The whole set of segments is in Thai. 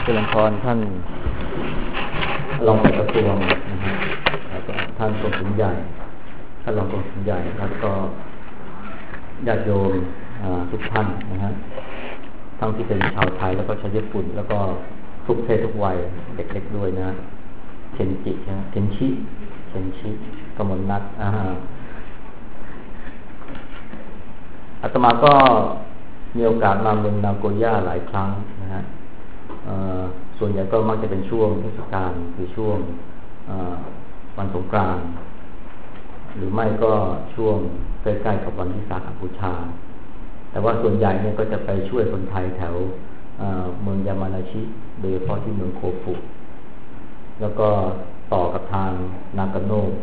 เจริญพรท่านรองกระทรวงนะฮะแล้วก็ท่านกงสุลใหญ่ท่านรองกงสุลใหญ่แล้วก็ญาติโยมทุกท่านนะฮะทั้งที่เป็นชาวไทยแล้วก็ชาวญี่ปุ่นแล้วก็ทุกเพศทุกวัยเด็กเล็กด้วยนะเคนจินะเคนชิกมลนัทอาตมาก็มีโอกาสมาเมืองนาโกย่าหลายครั้งนะฮะส่วนใหญ่ก็มักจะเป็นช่วงเทศกาลคือช่วงวันสงกรานต์หรือไม่ก็ช่วงใกล้ๆกับวันวิสาขบูชาแต่ว่าส่วนใหญ่เนี่ยก็จะไปช่วยคนไทยแถวเมืองยามานาชิโดยเฉพาะที่เมืองโคฟุแล้วก็ต่อกับทางนากาโนะ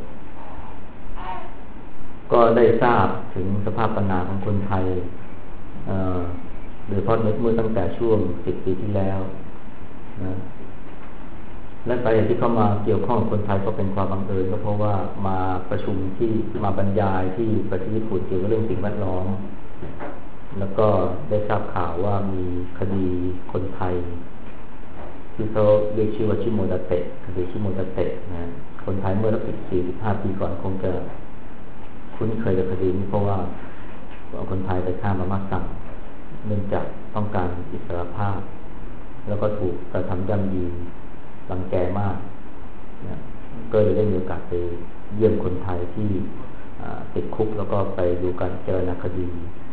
ก็ได้ทราบถึงสภาพปัญหาของคนไทยโดยเฉพาะเมื่อตั้งแต่ช่วง10 ปีที่แล้วนะและสาเหตุที่เข้ามาเกี่ยวข้องกับคนไทยก็เป็นความบังเอิญก็เพราะว่ามาประชุมที่มาบรรยายที่ประเทศญี่ปุ่นเกี่ยวกับเรื่องสิ่งแวดล้อมแล้วก็ได้ทราบข่าวว่ามีคดีคนไทยที่เขาเรียกชื่อว่าชิโมดาเตะคดีชิโมดาเตะนะคนไทยเมื่อสัก45 ปีก่อนคงจะคุ้นเคยกับคดีนี้เพราะว่าคนไทยไปฆ่ามาม่าสั่งเนื่องจากต้องการอิสรภาพแล้วก็ถูกกระทำย่ำยีรังแกมากนะก็เลยได้มีโอกาสไปเยี่ยมคนไทยที่ติดคุกแล้วก็ไปดูการเจรณาคดี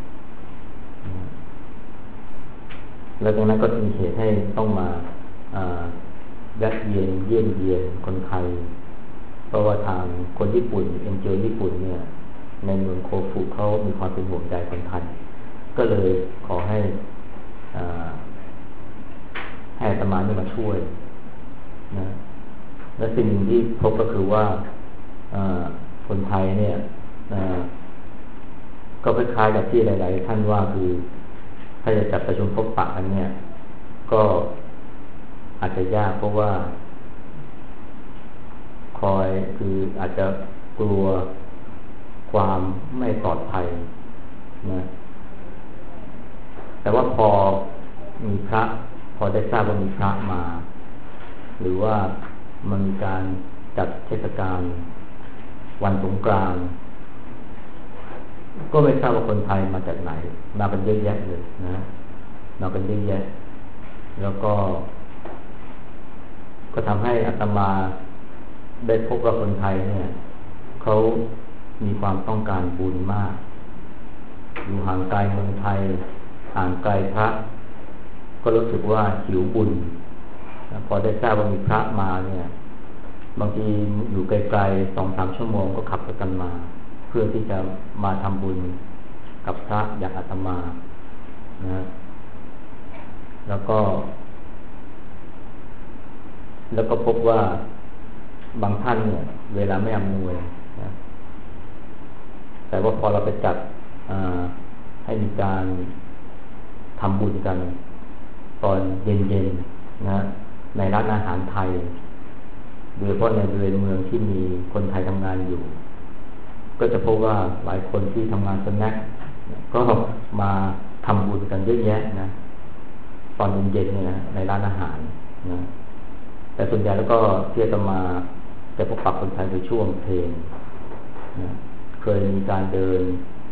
แล้วจากนั้นก็มีเหตุให้ต้องมาแวะเยี่ยมเยียนคนไทยเพราะว่าทางคนญี่ปุ่นNGOญี่ปุ่นเนี่ยในเมืองโคฟุเขามีความเป็นห่วงใยคนไทยก็เลยขอให้อาตมานี่มาช่วยนะและสิ่งที่พบก็คือว่าคนไทยเนี่ยก็คล้ายๆกับที่หลายๆท่านว่าคือถ้าจะจัดประชุมพบปะกันเนี่ยก็อาจจะยากเพราะว่าคืออาจจะกลัวความไม่ปลอดภัยนะแต่ว่าพอได้ทราบว่ามีพระมาหรือว่ามันมีการจัดเทศกาลวันสงกรานต์ก็ไม่ทราบว่าคนไทยมาจากไหนมากันเยอะแยะเลยนะมากันเยอะแยะแล้วก็ทำให้อาตมาได้พบว่าคนไทยเนี่ยเขามีความต้องการบุญมากอยู่ห่างไกลเมืองไทยห่างไกลพระก็รู้สึกว่าหิวบุญพอได้ทราบว่ามีพระมาเนี่ยบางทีอยู่ไกลๆ 2-3 ชั่วโมงก็ขับรถกันมาเพื่อที่จะมาทำบุญกับพระอย่างอาตมานะแล้วก็พบว่าบางท่านเนี่ยเวลาไม่อำนวยนะแต่ว่าพอเราไปจัดให้มีการทำบุญกันตอนเย็นๆนะในร้านอาหารไทยโดยเฉพาะในบริเวณเมืองที่มีคนไทยทำงานอยู่ก็จะพบว่าหลายคนที่ทำงานสแน็คก็มาทำบุญกันเยอะแยะนะตอนเย็นๆเนี่ยนะในร้านอาหารนะแต่ส่วนใหญ่แล้วก็ที่จะมาแต่พบปะคนไทยในช่วงเพลงนะเคยมีการเดิน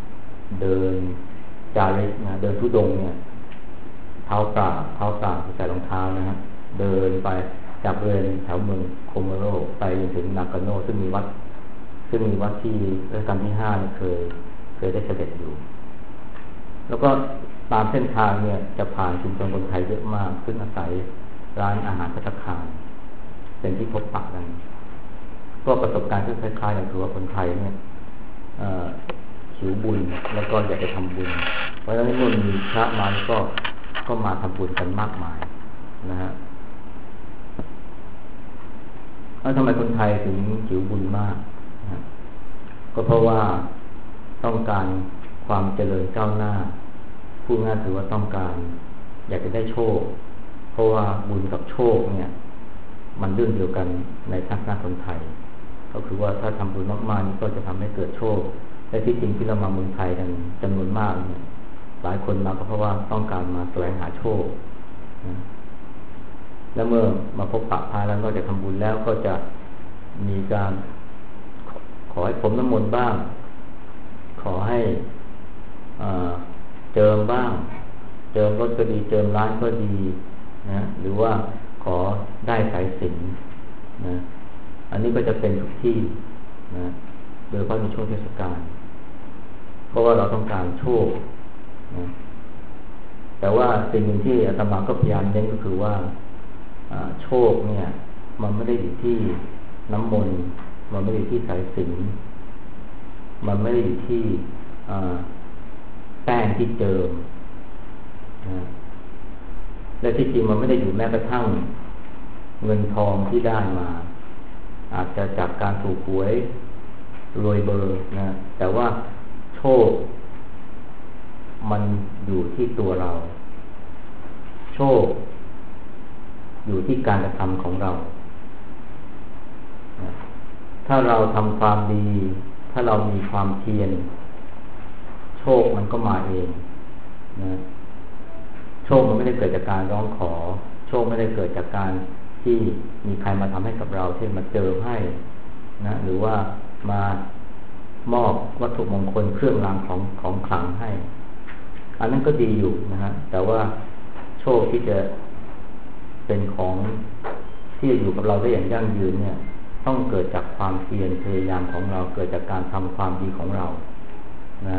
จาริกนะเดินธุดงค์เนี่ยเท้าเปล่าใส่รองเท้านะฮะเดินไปจากบริเวณแถวเมืองโคโมโรไปจนถึงนากาโนะซึ่งมีวัดที่รัชกาลที่5เคยได้เสด็จอยู่แล้วก็ตามเส้นทางเนี่ยจะผ่านชุมชนคนไทยเยอะมากซึ่งอาศัยร้านอาหารภัตตาคารเป็นที่พบปะกันก็ประสบการณ์ที่คล้ายๆอย่างคือว่าคนไทยเนี่ยหิวบุญแล้วก็อยากจะทำบุญเพราะฉะนั้นเมื่อมีพระมาก็มาทำบุญกันมากมายนะฮะแล้วทำไมคนไทยถึงหิวบุญมากนะก็เพราะว่าต้องการความเจริญก้าวหน้าพูดง่ายคือว่าต้องการอยากจะได้โชคเพราะว่าบุญกับโชคเนี่ยมันเรื่องเดียวกันในทัศนะคนไทยก็คือว่าถ้าทำบุญมากๆนี่ก็จะทำให้เกิดโชคและที่จริงที่เรามาเมืองไทยกันจำนวนมากเนี่ยหลายคนมาก็เพราะว่าต้องการมาแสวงหาโชคนะแล้วเมื่อมาพบปะพระแล้วก็จะทำบุญแล้วก็จะมีการขอให้ผมน้ำมนต์บ้างขอให้เจิมบ้างเจิมรถก็ดีเจิมร้านก็ดีนะหรือว่าขอได้สายสิญจน์นะอันนี้ก็จะเป็นทุกที่นะโดยเฉพาะในช่วงเทศกาลเพราะว่าเราต้องการโชคนะแต่ว่าสิ่งหนึ่งที่อาตมาก็พยายามเน้นก็คือว่าโชคเนี่ยมันไม่ได้อยู่ที่น้ำมนต์มันไม่ได้อยู่ที่สายสิญจน์มันไม่ได้อยู่ที่แป้งที่เจิมนะและที่จริงมันไม่ได้อยู่แม้กระทั่งเงินทองที่ได้มาอาจจะจากการถูกหวยรวยเบอร์นะแต่ว่าโชคมันอยู่ที่ตัวเราโชคอยู่ที่การกระทำของเราถ้าเราทำความดีถ้าเรามีความเพียรโชคมันก็มาเองนะโชคมันไม่ได้เกิดจากการร้องขอโชคไม่ได้เกิดจากการที่มีใครมาทำให้กับเราเช่นมาเจิมให้นะหรือว่ามามอบวัตถุมงคลเครื่องรางของขลังให้อันนั้นก็ดีอยู่นะฮะแต่ว่าโชคที่จะเป็นของที่อยู่กับเราได้อย่างยั่งยืนเนี่ยต้องเกิดจากความเพียรพยายามของเราเกิดจากการทำความดีของเรานะ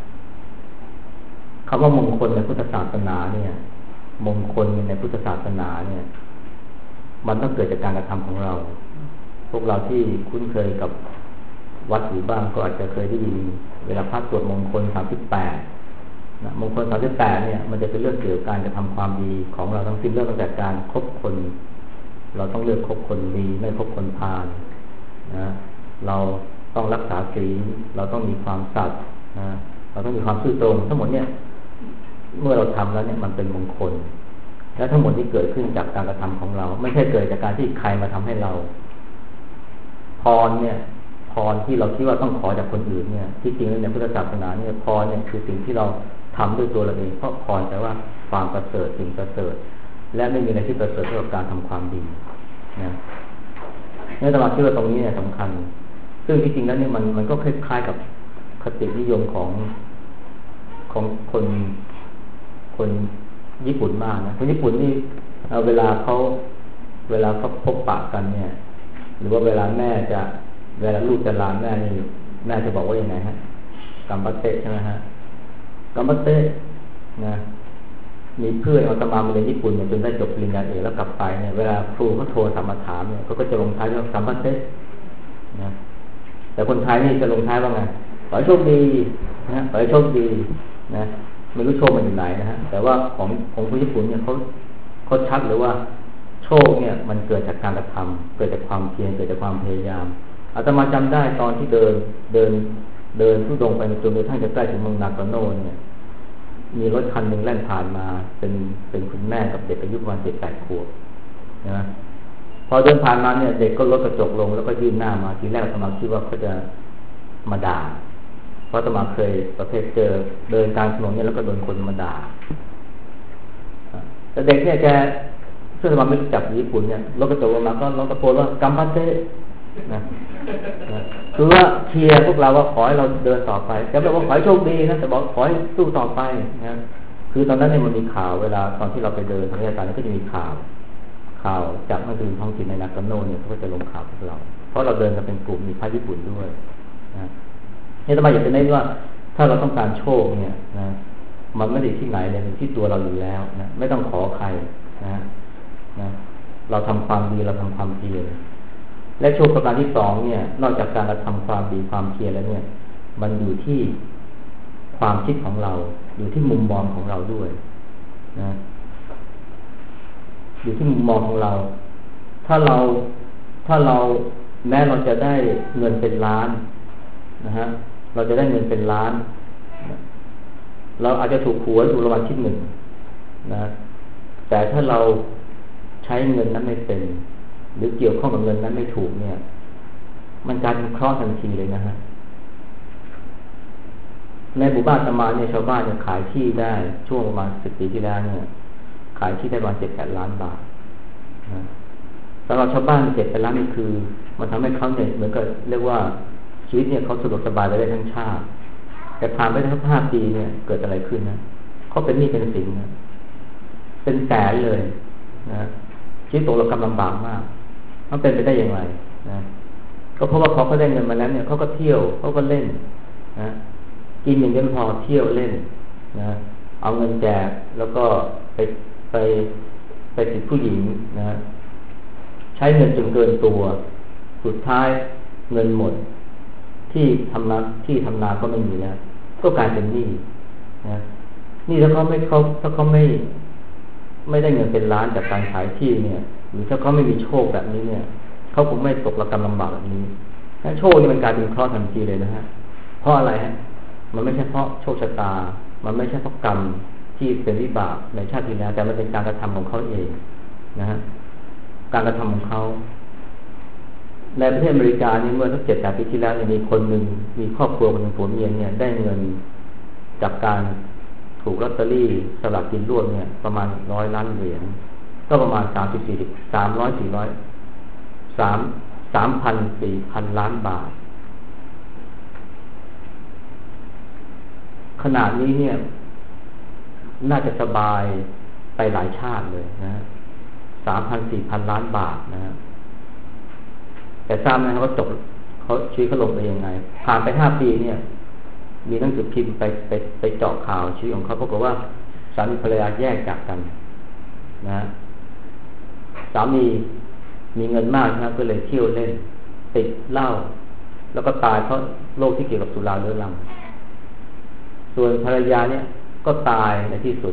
คำว่ามงคลในพุทธศาสนาเนี่ยมงคลในพุทธศาสนาเนี่ยมันต้องเกิดจากการกระทำของเราพวกเราที่คุ้นเคยกับวัดหรือบ้างก็อาจจะเคยได้ยินเวลาพระสวดมงคล38นะมงคล38เนี่ยมันจะเป็นเรื่องเกี่ยวกับการกระทำความดีของเราทั้งสิ้นเริ่มตั้งแต่การคบคนเราต้องเลือกคบคนดีไม่คบคนพาลนะเราต้องรักษาศีลเราต้องมีความสัตย์นะเราต้องมีความซื่อตรงทั้งหมดเนี่ยเมื่อเราทำแล้วเนี่ยมันเป็นมงคลและทั้งหมดที่เกิดขึ้นจากการกระทำของเราไม่ใช่เกิดจากการที่ใครมาทำให้เราพรเนี่ยพรที่เราคิดว่าต้องขอจากคนอื่นเนี่ยที่จริงแล้วในพุทธศาสนาเนี่ยพรเนี่ยคือสิ่งที่เราทำด้วยตัวเราเองเพราะพรแปลว่าความประเสริฐสิ่งประเสริฐและไม่มีอะไรที่ประเสริฐเท่ากับการทำความดีนะเนี่ยอาตมาคิดว่าตรงนี้เนี่ยสำคัญซึ่งที่จริงแล้วเนี่ยมันก็คล้ายๆกับคตินิยมของคนญี่ปุ่นมากนะคนญี่ปุ่นนี่เวลาเขาพบปะกันเนี่ยหรือว่าเวลาลูกจะลาแม่นี่แม่จะบอกว่ายังไงฮะกัมบัตเตะใช่ไหมฮะกัมบัตเตะนะมีเพื่อนอาตมาเรียนญี่ปุ่นเนี่ยจนได้จบปริญญาเอกแล้วกลับไปเนี่ยเวลาครูเขาโทรศัพท์มาถามเนี่ยเขาก็จะลงท้ายว่ากัมบัตเตะนะแต่คนไทยนี่จะลงท้ายว่าไงขอให้โชคดีนะขอให้โชคดีนะไม่รู้โชคมันอยู่ไหนนะฮะแต่ว่าของคนญี่ปุ่นเนี่ยเขาชัดเลยว่าโชคเนี่ยมันเกิดจากการกระทำเกิดจากความเพียรเกิดจากความพยายามอาตมาจำได้ตอนที่เดินทุดงไปจนกระทั่งจะใกล้ถึงเมืองนากาโน่เนี่ยมีรถคันหนึ่งแล่นผ่านมาเป็นคุณแม่กับเด็กอายุประมาณ7-8 ขวบนะพอเดินผ่านมาเนี่ยเด็กก็ลดกระจกลงแล้วก็ยื่นหน้ามาทีแรกอาตมาคิดว่าเขาจะมาด่าเพราะอาตมาเคยประเภทเจอเดินกลางถนนเนี่ยแล้วก็โดนคนมาด่าแต่เด็กเนี่ยแกซึ่งอาตมาไม่รู้จักญี่ปุ่นเนี่ยลดกระจกลงมาก็ร้องตะโกนว่ากัมพัตเตะนะคือว่าเชียร์พวกเราว่าขอให้เราเดินต่อไปแต่ไม่บอกขอให้โชคดีนะแต่บอกขอให้สู้ต่อไปนะคือตอนนั้นเนี่ยมันมีข่าวเวลาตอนที่เราไปเดินทางราชการก็จะมีข่าวจากนักดื่มท้องถิ่นในนากาโน่เนี่ยเขาก็จะลงข่าวพวกเราเพราะเราเดินกันเป็นกลุ่มมีพระญี่ปุ่นด้วยนะนี่ทำไมอยากจะเน้นว่าถ้าเราต้องการโชคเนี่ยนะมันไม่ได้ที่ไหนเลยอยู่ที่ตัวเราอยู่แล้วนะไม่ต้องขอใครนะเราทำความดีเราทำความเพียรและโชคประการที่สองเนี่ยนอกจากการกระทำความดีความเพียรแล้วเนี่ยมันอยู่ที่ความคิดของเราอยู่ที่มุมมองของเราด้วยนะอยู่ที่มุมมองของเราถ้าเราแม้เราจะได้เงินเป็นล้านนะฮะเราจะได้เงินเป็นล้านเราอาจจะถูกหวยถูกรางวัลที่ 1นะแต่ถ้าเราใช้เงินนั้นไม่เป็นหรือเกี่ยวข้องกับเงินนั้นไม่ถูกเนี่ยมันกลายเป็นเคราะห์ทันทีเลยนะฮะในหมู่บ้านอาตมาเนี่ยชาวบ้านเนี่ยขายที่ได้ช่วงประมาณ10 ปีที่แล้วเนี่ยขายที่ได้ประมาณ7-8 ล้านบาทนะสำหรับชาวบ้าน7 ไปแล้วนี่คือมันทำให้เขาเนี่ยเหมือนกับเรียกว่าชีวิตเนี่ยเขาสะดวกสบายไปได้ทั้งชาติแต่ผ่านไปทั้ง5 ปีเนี่ยเกิดอะไรขึ้นนะเขาเป็นหนี้เป็นสินนะเป็นแสนเลยนะชีวิตตกระกำลำบากมากมันเป็นไปได้อย่างไรนะก็เพราะว่าเขาก็ได้เงินมาแล้วเนี่ยเขาก็เที่ยวเขาก็เล่นนะกินอย่างเดียวไม่พอเที่ยวเล่นนะเอาเงินแจกแล้วก็ไปติดผู้หญิงนะใช้เงินจนเกินตัวสุดท้ายเงินหมดที่ทำนาก็ไม่มีแล้วก็กลายเป็นหนี้นะนี่ถ้าเขาไม่ได้เงินเป็นล้านจากการขายที่เนี่ยหรือถ้าเขาไม่มีโชคแบบนี้เนี่ยเขาคงไม่ตกระกำลำบากแบบนี้ถ้าโชคนี่มันกลายเป็นเคราะห์ทันทีเลยนะฮะเพราะอะไรฮะมันไม่ใช่เพราะโชคชะตามันไม่ใช่เพราะกรรมที่เป็นวิบากในชาติที่แล้วแต่มันเป็นการกระทำของเขาเองนะฮะการกระทำของเขาในประเทศอเมริกานี่เมื่อสัก7-8 ปีที่แล้วมีคนหนึ่งมีครอบครัวคนหนึ่งผัวเมียเนี่ยได้เงินจากการถูกลอตเตอรี่สลากกินรวดเนี่ยประมาณ100 ล้านเหรียญก็ประมาณ3,000-4,000 ล้านบาทขนาดนี้เนี่ยน่าจะสบายไปหลายชาติเลยนะ3,000-4,000 ล้านบาทนะแต่ทราบไหมครับว่าเขาชีวิตเขาลงไปยังไงผ่านไป5 ปีเนี่ยมีหนังสือพิมพ์ไปเจาะข่าวชีวิตของเขาปรากฏว่าสามีภรรยาแยกจากกันนะสามีมีเงินมากนะก็เลยเที่ยวเล่นติดเหล้าแล้วก็ตายเพราะโรคที่เกี่ยวกับสุราเรื้อรังส่วนภรรยาเนี่ยก็ตายในที่สุด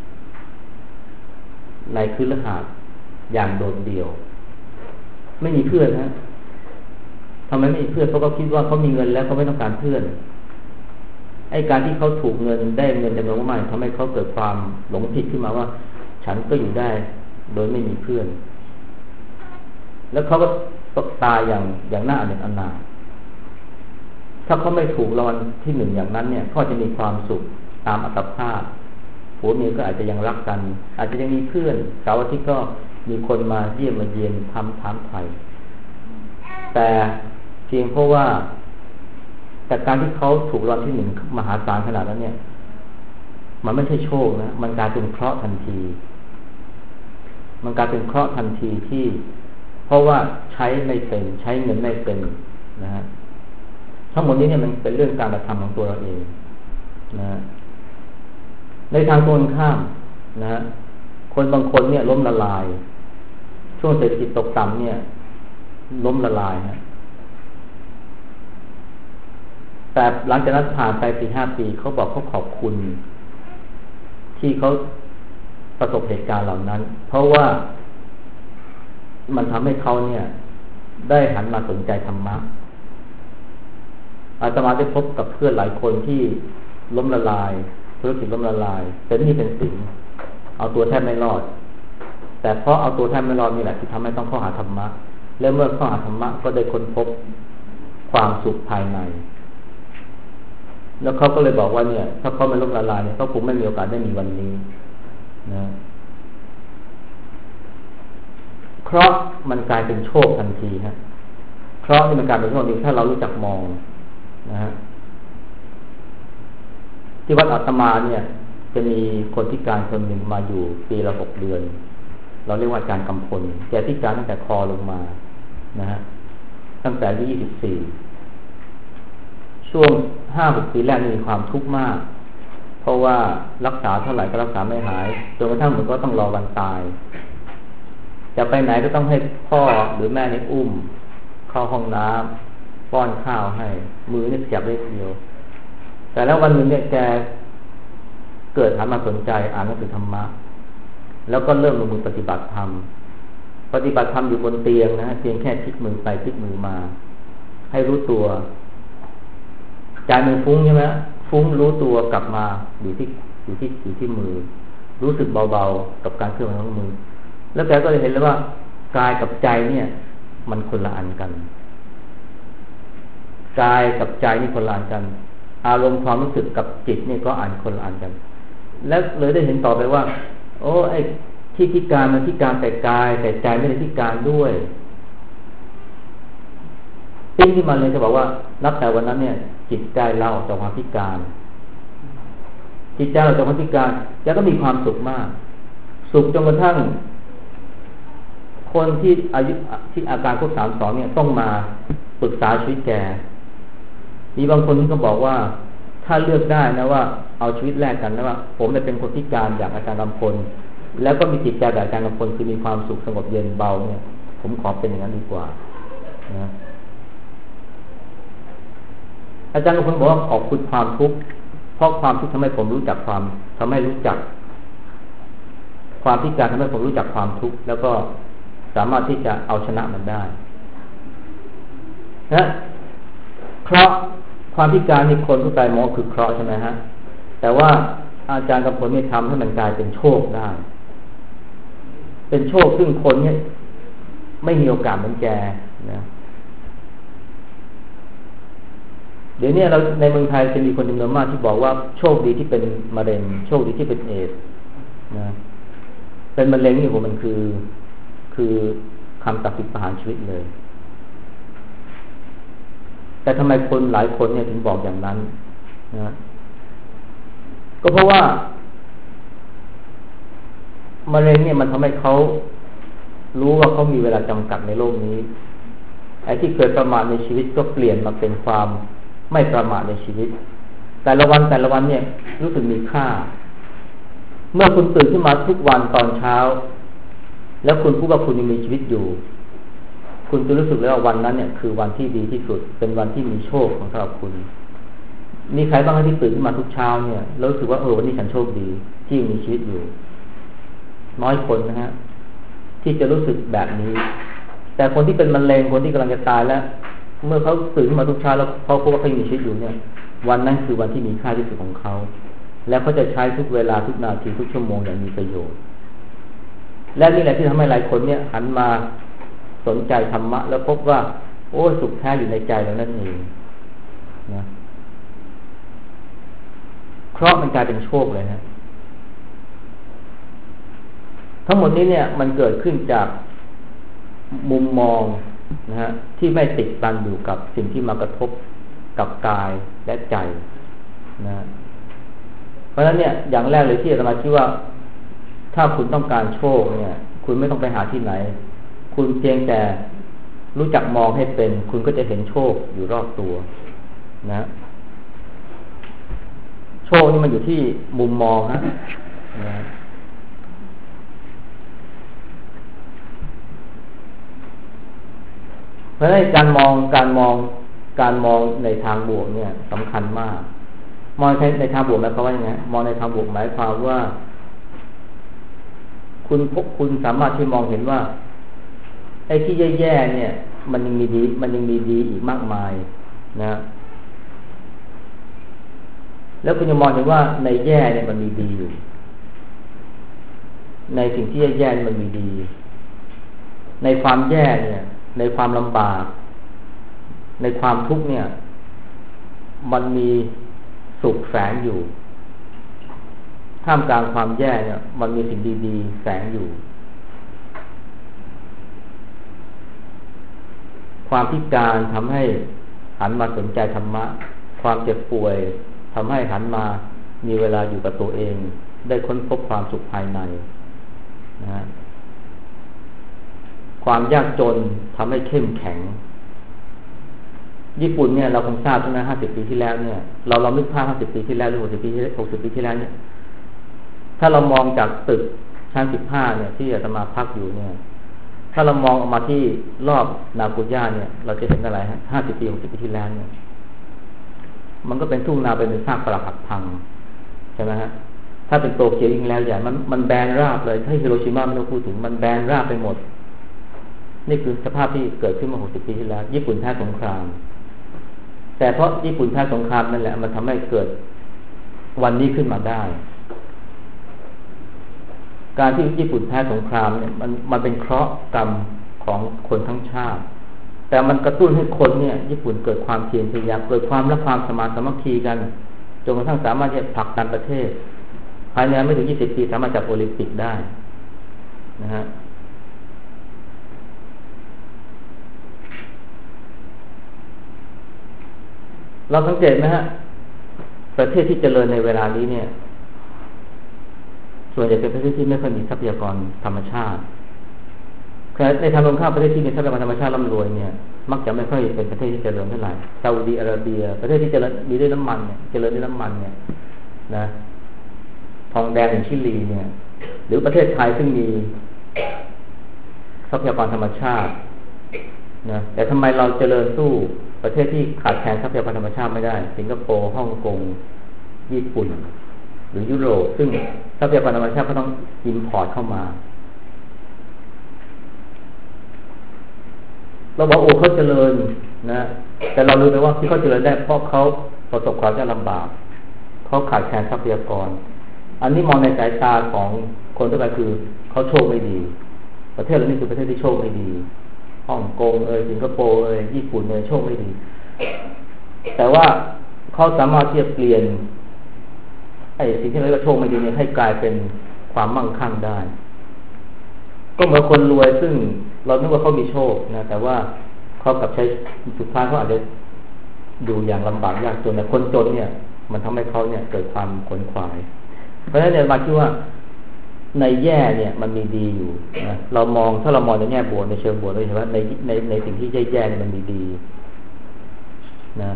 ในคืนฤหัสอย่างโดดเดี่ยวไม่มีเพื่อนนะทำไมไม่มีเพื่อนเพราะเขาคิดว่าเขามีเงินแล้วเขาไม่ต้องการเพื่อนไอ้การที่เขาถูกเงินได้เงินจำนวนมากทำให้เขาเกิดความหลงผิดขึ้นมาว่าฉันก็อยู่ได้โดยไม่มีเพื่อนแล้วเขาก็ตกตายอย่างน่าอเนกอนาถถ้าเขาไม่ถูกรางวัลที่1อย่างนั้นเนี่ยเขาจะมีความสุขตามอัตภาพผัวเมียก็อาจจะยังรักกันอาจจะยังมีเพื่อนเสาร์อาทิตย์ก็มีคนมาเยี่ยมมาเยียนถามไถ่แต่เพียงเพราะว่าแต่การที่เขาถูกรางวัลที่1มหาศาลขนาดนั้นเนี่ยมันไม่ใช่โชคนะมันกลายเป็นเคราะห์ทันทีมันกลายเป็นเคราะห์ทันทีที่เพราะว่าใช้ไม่เป็นใช้เงินไม่เป็นนะฮะทั้งหมดนี้เนี่ยมันเป็นเรื่องการกระทำของตัวเราเองนะในทางตรงข้ามนะฮะคนบางคนเนี่ยล้มละลายช่วงเศรษฐกิจตกต่ำเนี่ยล้มละลายฮะแต่หลังจากนั้นผ่านไป4-5 ปีเขาบอกเขาขอบคุณที่เขาประสบเหตุการณ์เหล่านั้นเพราะว่ามันทำให้เขาเนี่ยได้หันมาสนใจธรรมะอาตมาได้พบกับเพื่อนหลายคนที่ล้มละลายธุรกิจล้มละลายเป็นหนี้เป็นสินเอาตัวแทบไม่รอดแต่เพราะเอาตัวแทบไม่รอดนี่แหละที่ทำให้ต้องเข้าหาธรรมะและเมื่อเข้าหาธรรมะก็ได้ค้นพบความสุขภายในแล้วเขาก็เลยบอกว่าเนี่ยถ้าเขาไม่ล้มละลายเนี่ยเขาคงไม่มีโอกาสได้มีวันนี้นะเคราะห์มันกลายเป็นโชคทันทีฮะเคราะห์นี่มันกลายเป็นโชคทันทีถ้าเรารู้จักมองนะฮะที่วัดอาตมาเนี่ยจะมีคนพิการคนหนึ่งมาอยู่ปีละ6 เดือนเราเรียกว่าอาจารย์กำพลแกพิการตั้งแต่คอลงมานะฮะตั้งแต่อายุ24ช่วง 5-6 ปีแรกมีความทุกข์มากเพราะว่ารักษาเท่าไหร่ก็รักษาไม่หายจนกระทั่งเหมือนก็ต้องรอวันตายจะไปไหนก็ต้องให้พ่อหรือแม่นี่อุ้มเข้าห้องน้ำป้อนข้าวให้มือนี่ขยับได้เดียวแต่แล้ววันหนึ่งเนี่ยแกเกิดหันมาสนใจอ่านหนังสือธรรมะแล้วก็เริ่มลงมือปฏิบัติธรรมอยู่บนเตียงนะเพียงแค่พลิกมือไปพลิกมือมาให้รู้ตัวใจมันฟุ้งใช่ไหมฟุ้งรู้ตัวกลับมาอยู่ที่มือรู้สึกเบาๆกับการเคลื่อนไหวของมือแล้วแกก็เลยเห็นแล้วว่ากายกับใจเนี่ยมันคนละอันกันกายกับใจนี่คนละอันกันอารมณ์ความรู้สึกกับจิตนี่ก็คนละอันกันแล้วเลยได้เห็นต่อไปว่าโอ้ไอ้ทที่พิการมันพิการแต่กายแต่ใจไม่ได้พิการด้วยปิ้งที่มันเลยจะบอกว่านับแต่วันนั้นเนี่ยจิตใจเราออกจากความพิการจิตใจเราจากความพิการแล้วก็มีความสุขมากสุขจนกระทั่งคนที่อายุที่อาการครบ32เนี่ยต้องมาปรึกษาชีวิตแกมีบางคนที่เขาบอกว่าถ้าเลือกได้นะว่าเอาชีวิตแรกกันนะว่าผมเป็นคนพิการอย่างอาจารย์ลำพลแล้วก็มีจิตใจแบบอาจารย์ลำพลคือมีความสุขสงบเย็นเบาเนี่ยผมขอเป็นอย่างนั้นดีกว่านะอาจารย์ลำพลบอกว่าขอบคุณความทุกข์เพราะความทุกข์ทำให้ผมรู้จักความทำให้รู้จักความพิการทำให้ผมรู้จักความทุกข์แล้วก็สามารถที่จะเอาชนะมันได้นะเคราะห์ความพิการนี่คนทั่วไปมองคือเคราะห์ใช่ไหมฮะแต่ว่าอาจารย์กำพลเนี่ยทำให้มันกลายเป็นโชคได้เป็นโชคซึ่งคนเนี่ยไม่มีโอกาสเหมือนแกนะเดี๋ยวนี้เราในเมืองไทยจะมีคนจำนวนมากที่บอกว่าโชคดีที่เป็นมะเร็งโชคดีที่เป็นเอดส์นะเป็นมะเร็งนี่ผมมันคือคำตัดสินประหารชีวิตเลยแต่ทำไมคนหลายคนเนี่ยถึงบอกอย่างนั้นนะก็เพราะว่ามะเร็งเนี่ยมันทำให้เขารู้ว่าเขามีเวลาจำกัดในโลกนี้ไอ้ที่เคยประมาทในชีวิตก็เปลี่ยนมาเป็นความไม่ประมาทในชีวิตแต่ละวันเนี่ยรู้สึกมีค่าเมื่อคุณตื่นขึ้นมาทุกวันตอนเช้าแล้วคุณพูดว่าคุณยังมีชีวิตอยู่คุณจะรู้สึกแล้วว่าวันนั้นเนี่ยคือวันที่ดีที่สุดเป็นวันที่มีโชคของสำหรับคุณมีใครบ้างที่ตื่นขึ้นมาทุกเช้าเนี่ยแล้วรู้สึกว่าวันนี้ฉันโชคดีที่ยังมีชีวิตอยู่น้อยคนนะฮะที่จะรู้สึกแบบนี้แต่คนที่เป็นมะเร็งคนที่กำลังจะตายแล้วเมื่อเขาตื่นขึ้นมาทุกเช้าแล้วเขาพบว่าเขายังมีชีวิตอยู่เนี่ยวันนั้นคือวันที่มีค่าที่สุดของเขาแล้วเขาจะใช้ทุกเวลาทุกนาทีทุกชั่วโมงอย่างมีประโยชน์และนี่แหละที่ทำให้หลายคนเนี่ยหันมาสนใจธรรมะแล้วพบว่าโอ้สุขแท้อยู่ในใจเรานั่นเองนะเคราะห์มันกลายเป็นโชคเลยนะทั้งหมดนี้เนี่ยมันเกิดขึ้นจากมุมมองนะฮะที่ไม่ติดตันอยู่กับสิ่งที่มากระทบกับกายและใจนะเพราะฉะนั้นเนี่ยอย่างแรกเลยที่อาตมาคิดว่าถ้าคุณต้องการโชคเนี่ยคุณไม่ต้องไปหาที่ไหนคุณเพียงแต่รู้จักมองให้เป็นคุณก็จะเห็นโชคอยู่รอบตัวนะโชคนี่มันอยู่ที่มุมมองฮะนะเพราะฉะนั้นการมองในทางบวกเนี่ยสำคัญมากมองในทางบวกหมายความว่าอย่างไรมองในทางบวกหมายความว่าคุณสามารถที่มองเห็นว่าไอ้ที่แย่ๆเนี่ยมันยังมีดีอีกมากมายนะแล้วคุณจะมองเห็นว่าในแย่เนี่ยมันมีดีอยู่ในสิ่งที่แย่ๆมันมีดีในความแย่เนี่ยในความลำบากในความทุกข์เนี่ยมันมีสุขแฝงอยู่ท่ามกลางความแย่เนี่ยมันมีสิ่งดีๆแฝงอยู่ความพิการทำให้หันมาสนใจธรรมะความเจ็บป่วยทำให้หันมามีเวลาอยู่กับตัวเองได้ค้นพบความสุขภายในนะความยากจนทำให้เข้มแข็งญี่ปุ่นเนี่ยเราคงทราบใช่ไหม50 ปีที่แล้วเนี่ยเรานึกภาพ50 ปีที่แล้วหรือ60 ปีที่แล้วเนี่ยถ้าเรามองจากตึกชั้น15เนี่ยที่อาตมาพักอยู่เนี่ยถ้าเรามองออกมาที่รอบนาโกย่าเนี่ยเราจะเห็นอะไรฮะ50 ปี60 ปีที่แล้วเนี่ยมันก็เป็นทุ่งนาเป็นซากปรักหักพังใช่ไหมฮะถ้าเป็นโตเกียวยิ่งแล้วใหญ่มันแบนราบเลยถ้าฮิโรชิมาไม่ต้องพูดถึงมันแบนราบไปหมดนี่คือสภาพที่เกิดขึ้นมา60 ปีที่แล้วญี่ปุ่นแพ้สงครามแต่เพราะญี่ปุ่นแพ้สงครามนั่นแหละมันทำให้เกิดวันนี้ขึ้นมาได้การที่ญี่ปุ่นแพ้สงครามเนี่ยมันเป็นเคราะห์กรรมของคนทั้งชาติแต่มันกระตุ้นให้คนเนี่ยญี่ปุ่นเกิดความเพียรพยายามเกิดความรักความสมานสามัคคีกันจนกระทั่งสามารถที่จะผลักดันประเทศภายในไม่ถึง20 ปีสามารถจัดโอลิมปิกได้นะฮะเราสังเกตไหมฮะประเทศที่เจริญในเวลานี้เนี่ยส่วนใหญ่เป็นประเทศที่ไม่ค่อยมีทรัพยากรธรรมชาติในทางตรงข้ามประเทศที่มีทรัพยากรธรรมชาติร่ำรวยเนี่ยมักจะไม่ค่อยเป็นประเทศที่เจริญเท่าไหร่ซาอุดีอาระเบียประเทศที่เจริญมีด้วยน้ำมันเนี่ยเจริญด้วยน้ำมันเนี่ยนะทองแดงอย่างชิลีเนี่ยหรือประเทศไทยซึ่งมีทรัพยากรธรรมชาตินะแต่ทำไมเราเจริญสู้ประเทศที่ขาดแคลนทรัพยากรธรรมชาติไม่ได้สิงคโปร์ฮ่องกงญี่ปุ่นหรือยุโรปซึ่งทรัพยากรธรรมชาติก็ต้องอิมพอร์ตเข้ามาเราบอกโอ้เขาเจริญนะแต่เรารู้ไหมว่าที่เขาเจริญได้เพราะเขาประสบความยากลำบากเขาขาดแคลนทรัพยากรอันนี้มองในสายตาของคนทั่วไปคือเขาโชคไม่ดีประเทศเรานี่คือประเทศที่โชคไม่ดีฮ่องกงสิงคโปร์ญี่ปุ่นโชคไม่ดีแต่ว่าเขาสามารถที่จะเปลี่ยนไอ้สิ่งที่เรียกว่าโชคไม่ดีเนี่ยให้กลายเป็นความมั่งคั่งได้ก็เหมือนคนรวยซึ่งเราคิดว่าเขามีโชคนะแต่ว่าเขากับใช้สุดท้ายเขาอาจจะอยู่อย่างลำบากยากจนแต่คนจนเนี่ยมันทำให้เขาเนี่ยเกิดความขวนขวายเพราะฉะนั้นเนี่ยมาคิดว่าในแย่เนี่ยมันมีดีอยู่นะเรามองถ้าเรามองในแง่บวกในเชิงบวกโดยเฉพาะในสิ่งที่แย่ๆเนี่ยมันมีดีนะ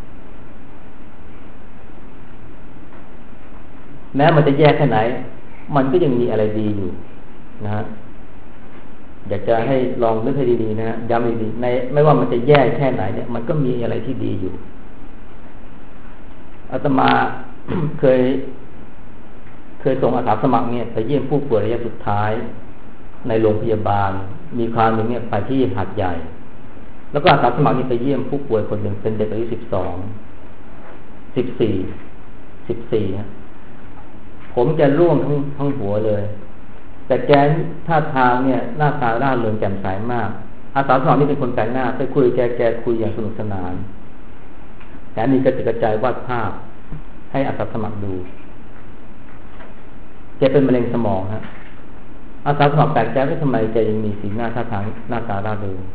แม้มันจะแย่แค่ไหนมันก็ยังมีอะไรดีอยู่นะฮะอยากจะให้ลองนึกให้ดีๆนะฮะย้ำดีๆในไม่ว่ามันจะแย่แค่ไหนเนี่ยมันก็มีอะไรที่ดีอยู่อาตมา เคยส่งอาสาสมัครเนี่ยไปเยี่ยมผู้ป่วยระยะสุดท้ายในโรงพยาบาลมีคราวหนึ่งเนี่ยไปที่หาดใหญ่แล้วก็อาสาสมัครนี่ไปเยี่ยมผู้ป่วยคนหนึ่งเป็นเด็กอายุ14ฮะผมจะร่วงทั้งหัวเลยแต่แกท่าทางเนี่ยหน้าตาร่าเริงแจ่มใสมากอาสาสมัครนี่เป็นคนแปลกหน้าไปคุยแกคุยอย่างสนุกสนานแต่นี่ก็กระจายวาดภาพให้อาสาสมัครดูแกเป็นมะเร็งสมองฮะอาสาสมัครแปลกใจว่าทำไมแกยังมีสีหน้าท่าทางหน้าตาร่าเริง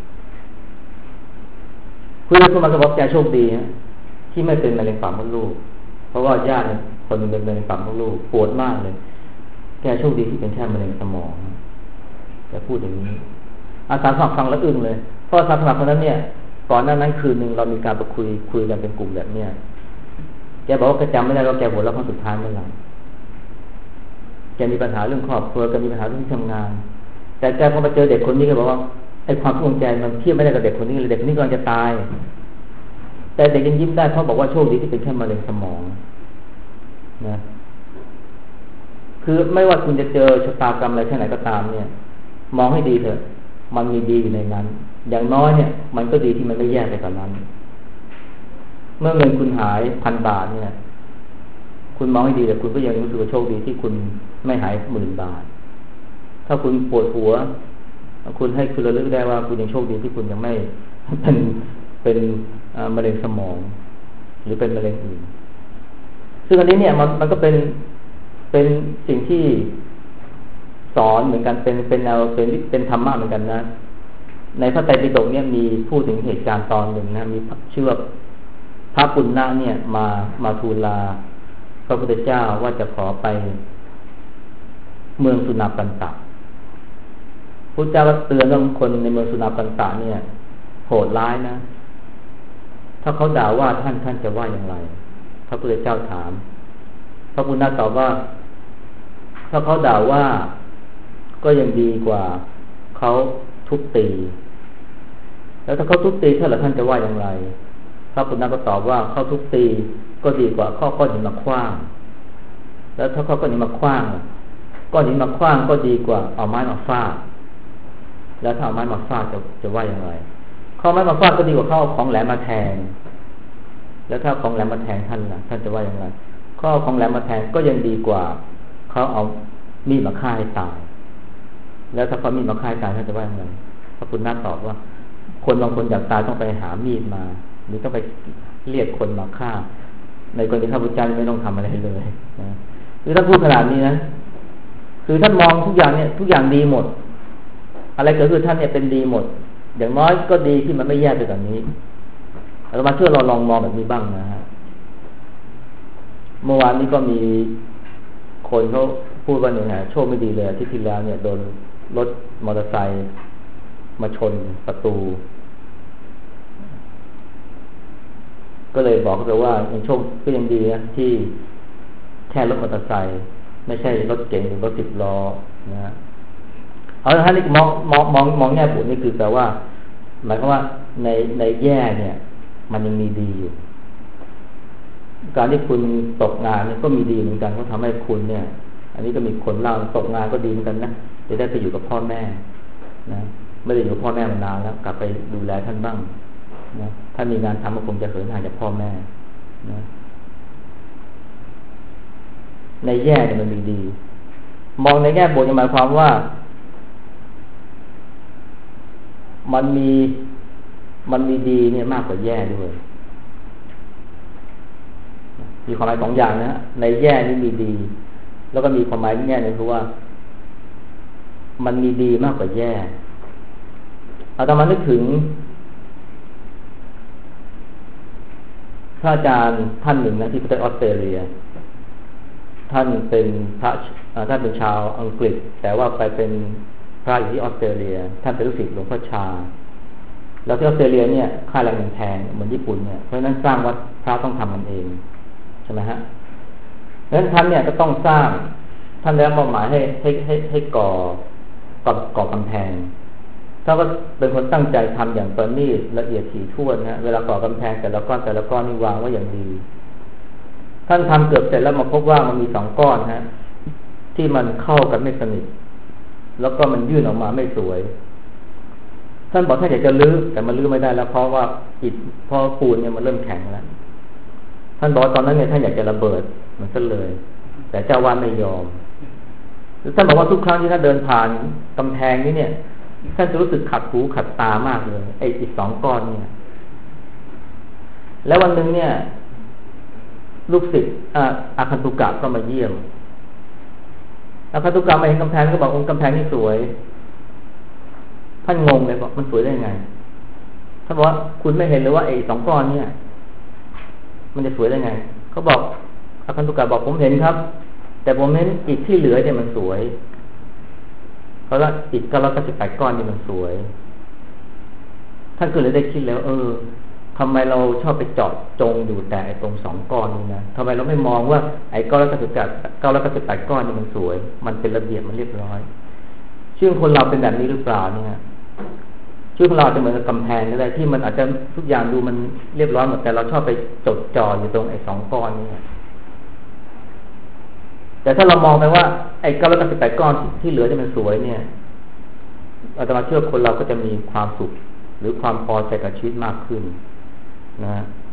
คุยมาก็บอกแกโชคดีฮะที่ไม่เป็นมะเร็งปากมดลูกเพราะว่าญาติคนนึงเป็นมะเร็งปากมดลูกปวดมากเลยแกโชคดีที่เป็นแค่มะเร็งสมองแกพูดอย่างนี้อาสาสมัครฟังแล้วอึ้งเลยเพราะอาสาสมัครคนนั้นเนี่ยก่อนหน้านั้นคืนนึงเรามีการไปคุยกันเป็นกลุ่มแบบเนี้ยแกบอกว่าแกจำไม่ได้ว่าแกหัวเราะครั้งสุดท้ายเมื่อไหร่แกมีปัญหาเรื่องครอบครัวแกมีปัญหาเรื่องทำงานแต่แกพอมาเจอเด็กคนนี้แกบอกว่าไอ้ความภูมิใจมันเทียบไม่ได้กับเด็กคนนี้เลยเด็กคนนี้กำลังจะตายแต่เด็กยังยิ้มได้เพราะบอกว่าโชคดีที่เป็นแค่มะเร็งสมองนะคือไม่ว่าคุณจะเจอชะตากรรมอะไรแค่ไหนก็ตามเนี่ยมองให้ดีเถอะมันมีดีอยู่ในนั้นอย่างน้อยเนี่ยมันก็ดีที่มันไม่แย่ไปกว่านั้นเมื่อเงินคุณหาย1,000 บาทเนี่ยคุณมองให้ดีแต่คุณก็ยังรู้สึกว่าโชคดีที่คุณไม่หาย10,000 บาทถ้าคุณปวดหัวคุณให้คุณระลึกได้ว่าคุณยังโชคดีที่คุณยังไม่เป็นมะเร็งสมองหรือเป็นมะเร็งอื่นซึ่งอันนี้เนี่ยมันก็เป็นสิ่งที่สอนเหมือนกันเป็นแนวเป็นธรรมะเหมือนกันนะในพระไตรปิฎกเนี่ยมีพูดถึงเหตุการณ์ตอนหนึ่งนะมีชื่อว่าพระปุณณะเนี่ยมาทูลลาพระพุทธเจ้าว่าจะขอไปเมืองสุนาปันตะพระเจ้าเตือนว่าคนในเมืองสุนาปันตะเนี่ยโหดร้ายนะถ้าเขาด่าว่าท่านจะว่าอย่างไรพระพุทธเจ้าถามพระปุณณะตอบว่าถ้าเขาด่าว่าก็ยังดีกว่าเขาทุบตีแล้วถ้าเขาทุบตีท่านจะว่าอย่างไรพระปุณณะก็ตอบว่าเขาทุบตีก็ดีกว่าข้อก้อนหินมาขว้างแล้วถ้าเขาก้อนหินมาขว้างก้อนหินมาขว้างก็ดีกว่าเอาไม้มาฟาดแล้วถ้าเอาไม้มาฟาดจะว่าอย่างไรข้อไม้มาฟาดก็ดีกว่าเขาเอาของแหลมมาแทงแล้วถ้าของแหลมมาแทงท่านจะว่าอย่างไรข้อของแหลมมาแทงก็ยังดีกว่าเขาเอามีดมาฆ่าให้ตายแล้วถ้าเขามีดมาฆ่าให้ตายท่านจะว่าอย่างไรพระปุณณะตอบว่าคนบางคนอยากตายต้องไปหามีดมาหรือต้องไปเรียกคนมาฆ่าในกรณีข้าพเจ้าไม่ต้องทำอะไรเลยนะหรือถ้าพูดขนาดนี้นะคือท่านมองทุกอย่างเนี่ยทุกอย่างดีหมดอะไรเกิดขึ้นท่านเนี่ยเป็นดีหมดอย่างน้อยก็ดีที่มันไม่แย่ไปกว่านี้เรามาช่วยเราลองมองแบบนี้บ้างนะฮะเมื่อวานนี้ก็มีคนเขาพูดว่าเนี่ยโชคไม่ดีเลยที่ที่แล้วเนี่ยโดนรถมอเตอร์ไซค์มาชนประตูก็เลยบอกเขาไปว่ายังโชคก็ยังดีนะที่แค่รถมอเตอร์ไซค์ไม่ใช่รถเก๋งหรือรถ10 ล้อนะฮะเอาท่านนี่มองแง่บวกนี่คือแปลว่าหมายความว่าในแย่เนี่ยมันยังมีดีอยู่การที่คุณตกงานเนี่ยก็มีดีเหมือนกันเขาทำให้คุณเนี่ยอันนี้ก็มีคนเล่าตกงานก็ดีเหมือนกันนะจะได้ไปอยู่กับพ่อแม่นะไม่ได้อยู่กับพ่อแม่มานานแล้วกลับไปดูแลท่านบ้างนะถ้ามีงานทำก็คงจะเหินห่างจากพ่อแม่นะในแย่เนี่ยมันมีดีมองในแง่บวกหมายความว่ามันมีดีเนี่ยมากกว่าแย่ด้วยมีความหมาย2 อย่างนะในแย่นี่มีดีแล้วก็มีความหมายแง่นึงคือว่ามันมีดีมากกว่าแย่อาตมานึกถึงพระอาจารย์ท่านหนึ่งนะที่ประเทศออสเตรเลียท่านเป็นชาวอังกฤษแต่ว่าไปเป็นพระอยู่ที่ออสเตรเลียท่านเป็นลูกศิษย์หลวงพ่อชาแล้วที่ออสเตรเลียเนี่ยค่าแรงมันแพงเหมือนญี่ปุ่นเนี่ยเพราะฉะนั้นสร้างวัดพระต้องทำมันเองใช่ไหมฮะดังนั้นท่านเนี่ยก็ต้องสร้างท่านได้รับมอบหมายให้ก่อกำแพงถ้าก็เป็นคนตั้งใจทำอย่างประณีตละเอียดถี่ถ้วนนะเวลาก่อกำแพงแต่ละก้อนนี่วางไว้อย่างดีท่านทำเกือบเสร็จแล้วมาพบว่ามันมี2 ก้อนฮะที่มันเข้ากันไม่สนิทแล้วก็มันยื่นออกมาไม่สวยท่านบอกท่านอยากจะลื้อแต่มันลื้อไม่ได้แล้วเพราะว่าเพราะปูนเนี่ยมันเริ่มแข็งแล้วท่านบอกตอนนั้นเนี่ยท่านอยากจะระเบิดมันซะเลยแต่เจ้าวาดไม่ยอมท่านบอกว่าทุกครั้งที่ท่านเดินผ่านกำแพงนี้เนี่ยท่านจะรู้สึกขัดหูขัดตามากเลยไอ้อีก2 ก้อนเนี่ยแล้ววันนึงเนี่ยลูกศิษย์อาคันตุกะก็มาเยี่ยมอาคันตุกะมาเห็นกำแพงก็บอกกำแพงนี่สวยท่านงงเลยบอกมันสวยได้ยังไงท่านบอกว่าคุณไม่เห็นเลยว่าไอ้2 ก้อนเนี่ยมันจะสวยได้ไงเขาบอกอาคันตุกะบอกผมเห็นครับแต่ผมเห็นอิฐที่เหลือเนี่ยมันสวยเพราะว่าอิฐ998 ก้อนนี่มันสวยท่านก็เลยได้คิดแล้วทำไมเราชอบไปเจาะจงอยู่แต่ตรง2 ก้อนนี้นะทำไมเราไม่มองว่าไอ้998 ก้อนนี่มันสวยมันเป็นระเบียบมันเรียบร้อยชื่อคนเราเป็นแบบนี้หรือเปล่าเนี่ยชื่อของเราจะเหมือนกับกำแพงอะไรที่มันอาจจะทุกอย่างดูมันเรียบร้อยหมดแต่เราชอบไปจดจ่ออยู่ตรงไอ้2 ก้อนนี้แต่ถ้าเรามองไปว่าไอ้998 ก้อนที่เหลือที่มันสวยเนี่ยอาตมาเชื่อคนเราก็จะมีความสุขหรือความพอใจกับชีวิตมากขึ้นนะ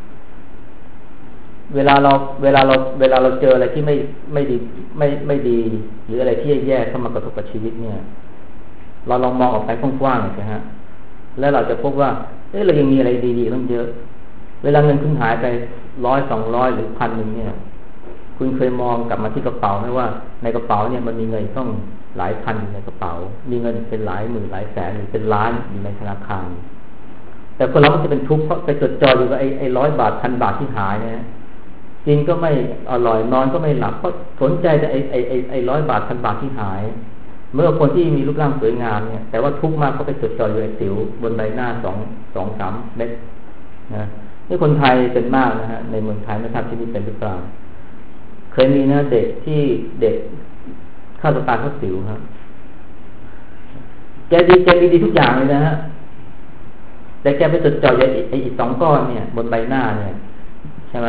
เวลาเราเจออะไรที่ไม่ดีหรืออะไรที่แย่เข้ามากระทบกับชีวิตเนี่ยเราลองมองออกไปกว้างๆหน่อยสิฮะแล้วเราจะพบว่าเรายังมีอะไรดีๆตั้งเยอะเวลาเงินคุณหายไป100 200หรือ1,000เนี่ยคุณเคยมองกลับมาที่กระเป๋าไหมว่าในกระเป๋าเนี่ยมันมีเงินต้องหลายพันอยู่ในกระเป๋ามีเงินเป็นหลายหมื่นหลายแสนหรือเป็นล้านอยู่ในธนาคารแต่คนเราก็จะเป็นทุกข์เพราะไปจดจ่ออยู่กับไอ้100 บาท1,000 บาทที่หายเนี่ยกินก็ไม่อร่อยนอนก็ไม่หลับเพราะสนใจแต่ไอ้100 บาท 1,000 บาทที่หายเมื่อคนที่มีรูปร่างสวยงามเนี่ยแต่ว่าทุกข์มากก็ไปจดจ่ออยู่ไอ้สิวบนใบหน้า2-3 เม็ดนะนี่คนไทยเป็นมากนะฮะในเมืองไทยไม่ทราบที่นี่เป็นหรือเปล่าเคยมีนะเด็กฆ่าตัวตายเพราะสิวครับแกดีทุกอย่างเลยนะฮะแต่แกไปจดจ่อไอ้อีก2 ก้อนเนี่ยบนใบหน้าเนี่ยใช่ไหม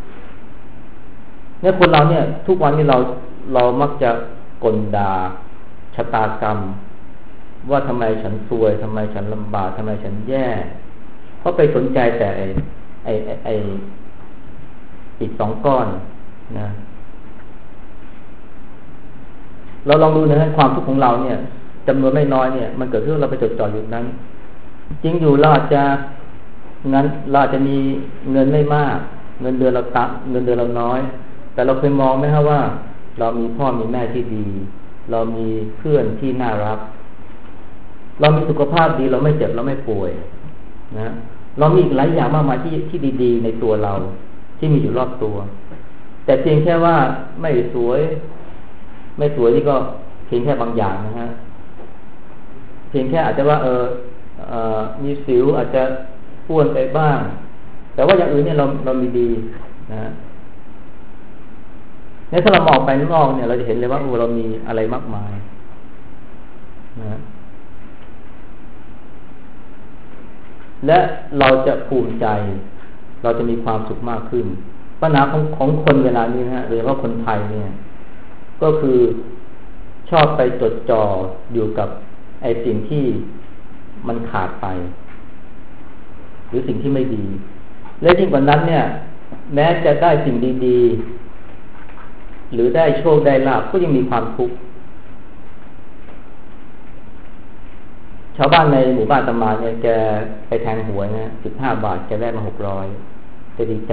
เนี่ยคนเราเนี่ยทุกวันนี้เรามักจะกลด่าชะตากรรมว่าทำไมฉันซวยทำไมฉันลำบากทำไมฉันแย่เพราะไปสนใจแต่ไอ้อีก2 ก้อนนะเราลองดูนะความทุกข์ของเราเนี่ยจำนวนไม่น้อยเนี่ยมันเกิดขึ้นเราไปจดจ่ออยู่นั้นจริงอยู่เราอาจจะมีเงินไม่มากเงินเดือนเราน้อยแต่เราเคยมองไหมครับว่าเรามีพ่อมีแม่ที่ดีเรามีเพื่อนที่น่ารักเรามีสุขภาพดีเราไม่เจ็บเราไม่ป่วยนะเรามีอีกหลายอย่างมากมายที่ดีๆในตัวเราที่มีอยู่รอบตัวแต่เพียงแค่ว่าไม่สวยนี่ก็เพียงแค่บางอย่างนะฮะเพียงแค่อาจจะว่ามีสิวอาจจะอ้วนไปบ้างแต่ว่าอย่างอื่นเนี่ยเรามีดีนะเนี่ยถ้าเรามองไปนอกเนี่ยเราจะเห็นเลยว่าเรามีอะไรมากมายนะและเราจะภูมิใจเราจะมีความสุขมากขึ้นปัญหาของคนเวลานี้นะฮะโดยเฉพาะคนไทยเนี่ยก็คือชอบไปจดจ่ออยู่กับไอ้สิ่งที่มันขาดไปหรือสิ่งที่ไม่ดีและยิ่งกว่านั้นเนี่ยแม้จะได้สิ่งดีๆหรือได้โชคได้ลาภก็ยังมีความทุกข์ชาวบ้านในหมู่บ้านอาตมาเนี่ยแกไปแทงหวยนะ15 บาทแกได้มา600จะดีใจ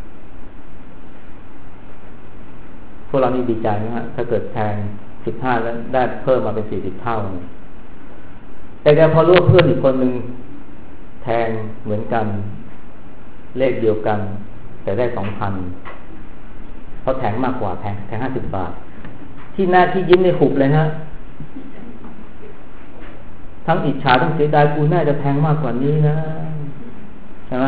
พวกเรานี่ดีใจนะฮะถ้าเกิดแทง15แล้วได้เพิ่มมาเป็น40 เท่าเนี่ยแต่แกพอรู้ว่าเพื่อนอีกคนนึงแทงเหมือนกันเลขเดียวกันแต่ได้ 2,000เขาแทงมากกว่าแทง50 บาทที่หน้าที่ยิ้มในหุบเลยฮะทั้งอิจฉาทั้งเสียดายกูน่าจะแทงมากกว่านี้นะใช่ไหม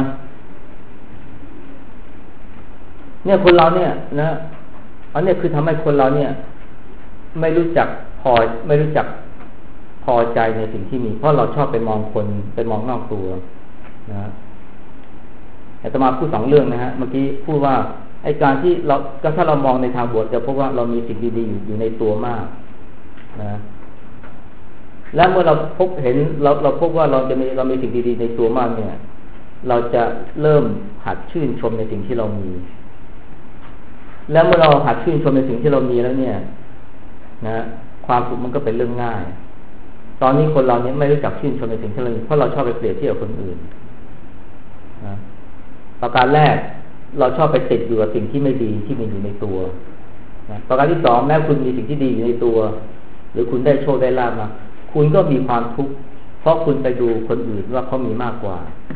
เนี่ยคนเราเนี่ยนะอันนี้คือทำให้คนเราเนี่ยไม่รู้จักพอใจในสิ่งที่มีเพราะเราชอบไปมองคนไปมองนอกตัวนะอาตมาพูด2 เรื่องนะฮะเมื่อกี้พูดว่าไอ้การที่เราถ้าเรามองในทางบวกจะพบว่าเรามีสิ่งดีๆอยู่ในตัวมากนะและเมื่อเราพบเห็นเราพบว่าเรามีสิ่งดีๆในตัวมากเนี่ยเราจะเริ่มหัดชื่นชมในสิ่งที่เรามีแล้วเมื่อเราหัดชื่นชมในสิ่งที่เรามีแล้วเนี่ยนะความสุขมันก็เป็นเรื่องง่ายตอนนี้คนเราเนี่ยไม่รู้จักชื่นชมในสิ่งที่เรามีเพราะเราชอบไปเปรียบเทียบกับคนอื่นนะประการแรกเราชอบไปติดอยู่กับสิ่งที่ไม่ดีที่มีอยู่ในตัวนะประการที่2แม้คุณมีสิ่งที่ดีอยู่ในตัวหรือคุณได้โชคได้ลาภมาคุณก็มีความทุกข์เพราะคุณไปดูคนอื่นว่าเขามีมากกว่า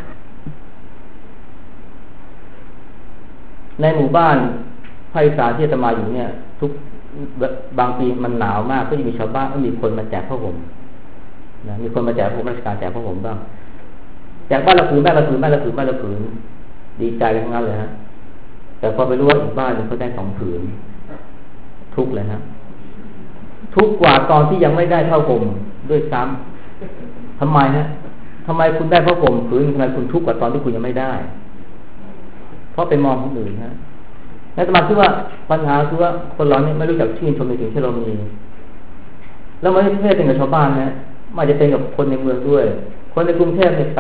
ในหมู่บ้านภาคอีสานที่อาตมาอยู่เนี่ยทุกบางปีมันหนาวมากก็จะมีชาวบ้านก็มีคนมาแจกผ้าห่มนะมีคนมาแจกผ้าห่มราชการแจกผ้าห่มบ้างแจกบ้านละผืนดีใจกันทั้งนั้นเลยฮะแต่พอไปรู้ว่าอีกบ้านนึงเขาได้2 ผืนทุกข์เลยฮะทุกข์กว่าตอนที่ยังไม่ได้ผ้าห่มด้วยซ้ำทำไมฮะทำไมคุณได้ผ้าห่มผืนทำไมคุณทุกข์กว่าตอนที่คุณยังไม่ได้เพราะไปมองคนอื่นฮะและสมาคิดว่าปัญหาคือว่าคนเราเนี่ยไม่รู้จักชื่นชมในสิ่งที่เรามีแล้วไม่ได้เป็นกับชาวบ้านนะมันจะเป็นกับคนในเมืองด้วยคนในกรุงเทพเนี่ย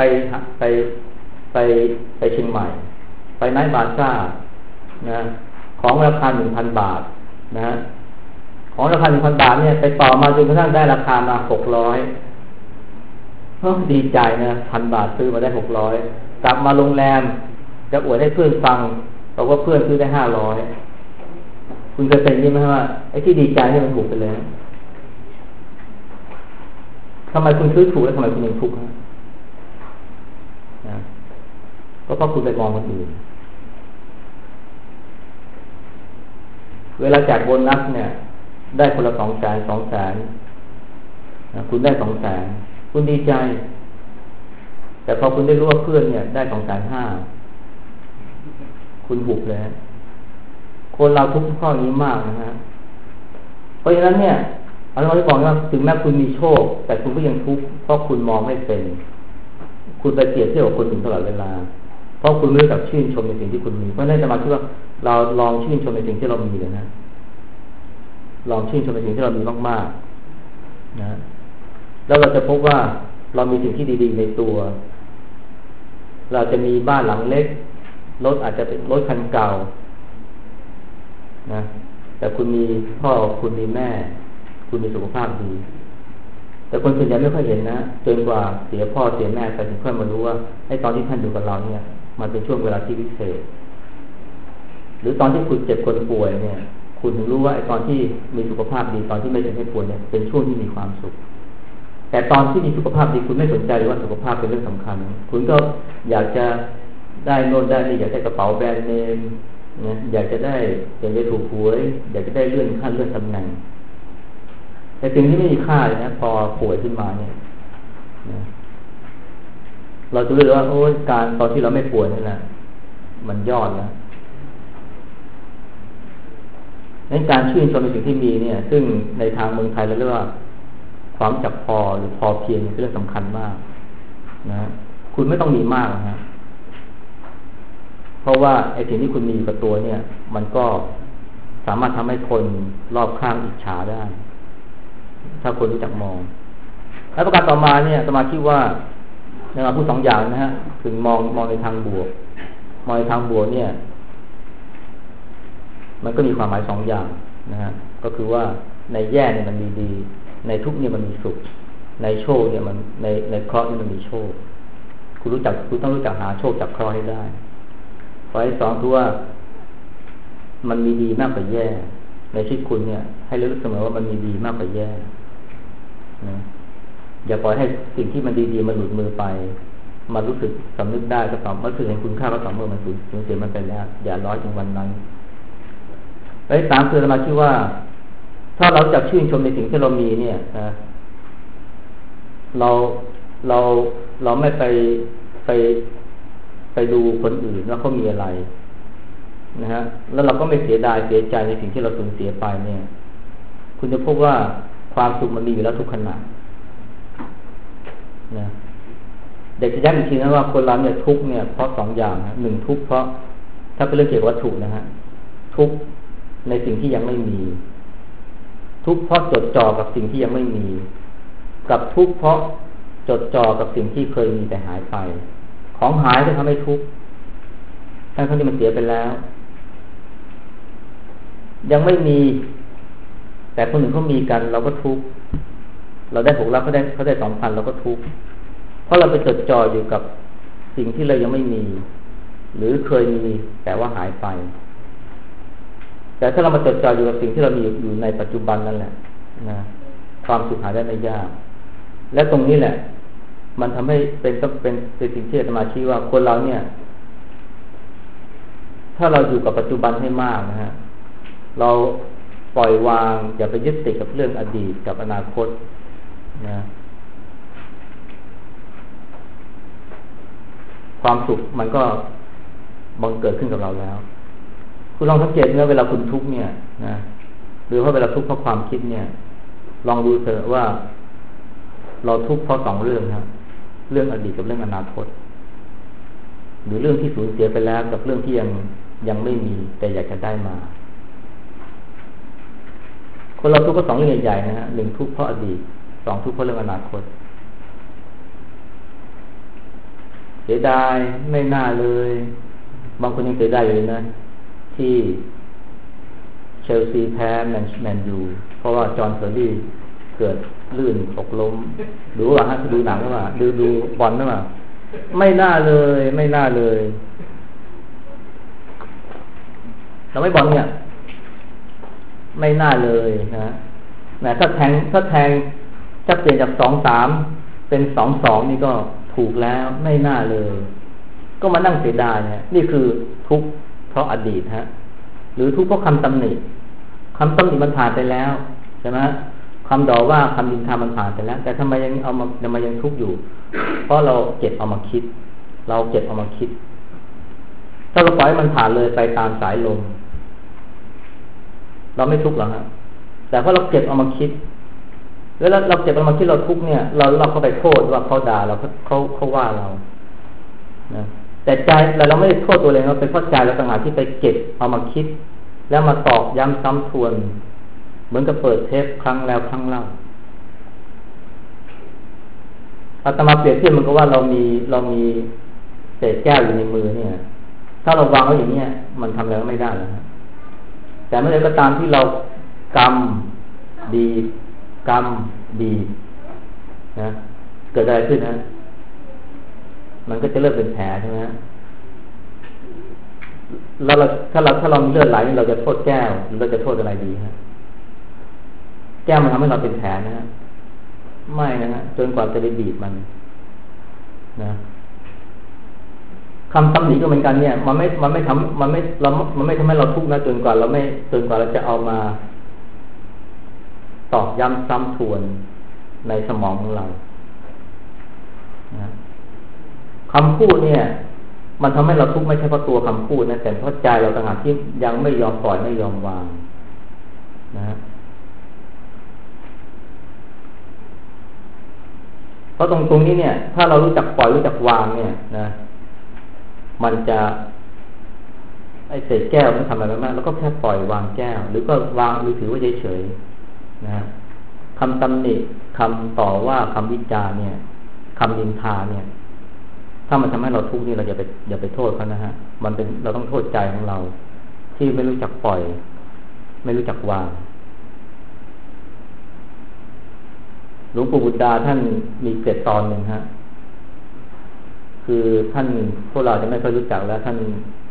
ไปเชียงใหม่ไปไนท์บาซ่านะของราคา 1,000 บาทนะของราคา 1,000 บาทเนี่ยไปต่อมาจนกระทั่งได้ราคามา600ดีใจนะ 1,000 บาทซื้อมาได้600กลับมาโรงแรมจะอวดให้เพื่อนฟังบอกว่าเพื่อนซื้อได้500คุณเคยเป็นใช่ไหมว่าไอ้ที่ดีใจนี่มันถูกไปแล้วทำไมคุณซื้อถูกแล้วทำไมคุณยังทุกข์นะก็เพราะคุณไปมองคนอื่นเวลาแจกโบนัสเนี่ยได้คนละ200,000 คุณได้200,000คุณดีใจแต่พอคุณได้รู้ว่าเพื่อนเนี่ยได้250,000คุณหุบเลยคนเราทุกข้อนี้มากนะฮะเพราะฉะนั้นเนี่ยอาจารย์บอกว่าถึงแม้คุณมีโชคแต่คุณก็ยังทุกข์เพราะคุณมองไม่เป็นคุณไปเปรียบเทียบกับคนอื่นตลอดเวลาเพราะคุณไม่รู้จักชื่นชมในสิ่งที่คุณมีเพราะฉะนั้นจะมาคิดว่าเราลองชื่นชมในสิ่งที่เรามีเลยนะลองชื่นชมในสิ่งที่เรามีมากๆนะแล้วเราจะพบว่าเรามีสิ่งที่ดีๆในตัวเราจะมีบ้านหลังเล็กรถอาจจะเป็นรถคันเก่านะแต่คุณมีพ่อคุณมีแม่คุณมีสุขภาพดีแต่คนส่วนใหญ่ไม่ค่อยเห็นนะจนกว่าเสียพ่อเสียแม่ไปถึงค่อยมารู้ว่าไอ้ตอนที่ท่านอยู่กับเราเนี่ยมันเป็นช่วงเวลาที่พิเศษหรือตอนที่คุณเจ็บคนป่วยเนี่ยคุณถึงรู้ว่าไอ้ตอนที่มีสุขภาพดีตอนที่ไม่เจ็บไม่ป่วยเนี่ยเป็นช่วงที่มีความสุขแต่ตอนที่มีสุขภาพดีคุณไม่สนใจเลยว่าสุขภาพเป็นเรื่องสำคัญคุณก็อยากจะได้โน่นได้นี่อยากได้กระเป๋าแบรนด์เนมนะอยากจะได้ถูกหวยอยากจะได้เลื่อนขั้นเลื่อนตำแหน่งแต่สิ่งที่ไม่มีค่าเลยนะพอป่วยขึ้นมาเนี่ยนะเราจะรู้เลยว่าโอ้ยการตอนที่เราไม่ป่วยนี่แหละมันยอดแล้วนั้นการชื่นชมในสิ่งที่มีเนี่ยซึ่งในทางเมืองไทยเราเรียกว่าความจับพอหรือพอเพียงเป็นเรื่องสำคัญมากนะคุณไม่ต้องมีมากนะเพราะว่าไอ้สิ่งที่คุณมีอยู่กับตัวเนี่ยมันก็สามารถทำให้คนรอบข้างอิจฉาได้ถ้าคนรู้จักมองแล้วประการต่อมาเนี่ยสมาคิดว่าเราพูดสองอย่างนะฮะถึงมองในทางบวกมองในทางบวกเนี่ยมันก็มีความหมายสองอย่างนะฮะก็คือว่าในแย่เนี่ยมันมีดีในทุกข์เนี่ยมันมีสุขในโชคเนี่ยมันในเคราะห์เนี่ยมันมีโชคคุณต้องรู้จักหาโชคจากเคราะห์ให้ได้ข้อที่สองคือว่ามันมีดีมากกว่าแย่ในชีวิตคุณเนี่ยให้รู้เสมอว่ามันมีดีมากกว่าแย่นะอย่าปล่อยให้สิ่งที่มันดีๆมันหลุดมือไปมารู้สึกสำนึกได้ก็ต่อเมื่อเห็นคุณค่าก็ต่อเมื่อมันสูญเสียมันไปแล้วอย่าร้อยถึงวันนั้นและสามคือเรามาคิดว่าถ้าเราจับชื่นชมในสิ่งที่เรามีเนี่ยนะเราไม่ไปดูคนอื่นว่าเขามีอะไรนะฮะแล้วเราก็ไม่เสียดายเสียใจในสิ่งที่เราสูญเสียไปเนี่ยคุณจะพบว่าความสุขมันมีอยู่แล้วทุกขณะนะเด็กจะย้ำอีกทีนะว่าคนเราเนี่ยทุกเนี่ยเพราะสองอย่างนะหนึ่งทุกเพราะถ้าเป็นเรื่องเกี่ยวกับวัตถุนะฮะทุกในสิ่งที่ยังไม่มีทุกเพราะจดจ่อกับสิ่งที่ยังไม่มีกับทุกเพราะจดจ่อกับสิ่งที่เคยมีแต่หายไปของหายก็ทำให้ทุกข์ทั้งที่มันเสียไปแล้วยังไม่มีแต่คนอื่นเขามีกันเราก็ทุกข์เราได้6,000เขาได้ 2,000 เราก็ทุกข์เพราะเราไปจดจ่ออยู่กับสิ่งที่เรายังไม่มีหรือเคยมีแต่ว่าหายไปแต่ถ้าเรามาจดจ่ออยู่กับสิ่งที่เรามีอยู่ในปัจจุบันนั่นแหละนะความสุขหาได้ไม่ยากและตรงนี้แหละมันทำให้เป็นสิ่งที่อาตมาชี้ว่าคนเราเนี่ยถ้าเราอยู่กับปัจจุบันให้มากนะฮะเราปล่อยวางอย่าไปยึดติดกับเรื่องอดีตกับอนาคตนะความสุขมันก็บังเกิดขึ้นกับเราแล้วคุณลองสังเกตเวลาคุณทุกข์เนี่ยนะหรือว่าเวลาทุกข์เพราะความคิดเนี่ยลองดูเถอะว่าเราทุกข์เพราะ2 เรื่องนะเรื่องอดีตกับเรื่องอนาคตหรือเรื่องที่สูญเสียไปแล้วกับเรื่องที่ยังไม่มีแต่อยากจะได้มาคนเราทุกข์ก็2 เรื่องใหญ่ๆนะฮะ1ทุกข์เพราะอดีต2ทุกข์เพราะเรื่องอนาคตเสียดายไม่น่าเลยบางคนยังเสียดายอยู่เลยนะที่เชลซีแพ้แมนยูเพราะว่าจอห์นเทอร์รี่เกิดลื่นตกล้มดูว่าฮะดูหนังว่าดูบอลนะว่าไม่น่าเลยเราไม่บอลเนี่ยไม่น่าเลยนะถ้าแทงจะเปลี่ยนจาก2-3เป็น2-2นี่ก็ถูกแล้วไม่น่าเลยก็มานั่งเสียดายเนี่ยนี่คือทุกข์เพราะอดีตฮะหรือทุกข์เพราะคำตำหนิมันผ่านไปแล้วใช่ไหมคำด่าว่าคำดินทามันผ่านไปแล้วแต่ทำไมยังทุกข์อยู่เพราะเราเก็บเอามาคิดถ้าเราปล่อยให้มันผ่านเลยไปตามสายลมเราไม่ทุกข์หรอกฮะแต่เพราะเราเก็บเอามาคิดแล้วเราเก็บเอามาคิดเราทุกข์เนี่ยเราก็ไปโทษว่าเขาด่าเราเขาว่าเรานะแต่ใจเราไม่ได้โทษตัวเองเราเป็นเพราะใจเราต่างหากที่ไปเก็บเอามาคิดแล้วมาตอกย้ำซ้ำทวนเหมือนกับเปิดเทปครั้งแล้วครั้งเล่าอาตมาเปรียบเทียบมันก็ว่าเรามีเศษแก้วอยู่ในมือเนี่ยถ้าเราวางไว้อย่างนี้มันทำอะไรก็ไม่ได้แล้วแต่เมื่อไรก็ตามที่เรากำดีนะเกิดอะไรขึ้นนะมันก็จะเริ่มเป็นแผลใช่ไหมแล้วถ้าเรามีเลือดไหลเราจะโทษแก้วหรือเราจะโทษอะไรดีฮะแก้วมันทำให้เราเป็นแผลนะฮะไม่นะฮะจนกว่าจะไปบีบมันนะคำตำหนิก็เหมือนกันเนี่ยมันไม่ทำให้เราทุกข์นะจนกว่าเราจะเอามาตอกย้ำซ้ำทวนในสมองของเรานะคำพูดเนี่ยมันทำให้เราทุกข์ไม่ใช่เพราะตัวคำพูดนะแต่เพราะใจเราต่างหากที่ยังไม่ยอมปล่อยไม่ยอมวางนะเพราะตรงนี้เนี่ยถ้าเรารู้จักปล่อยรู้จักวางเนี่ยนะมันจะไอ้เศษแก้วมันทำอะไรไม่ได้แล้วก็แค่ปล่อยวางแก้วหรือก็วางหรือถือว่าเฉยๆนะคำตำหนิคำต่อว่าคำวิจารณ์เนี่ยคำนินทาเนี่ยถ้ามันทำให้เราทุกข์นี่เราอย่าไปโทษเขานะฮะมันเป็นเราต้องโทษใจของเราที่ไม่รู้จักปล่อยไม่รู้จักวางหลวงปู่บุตรดาท่านมีเกร็ดตอนหนึ่งฮะคือท่านพวกเราจะไม่ค่อยรู้จักแล้วท่าน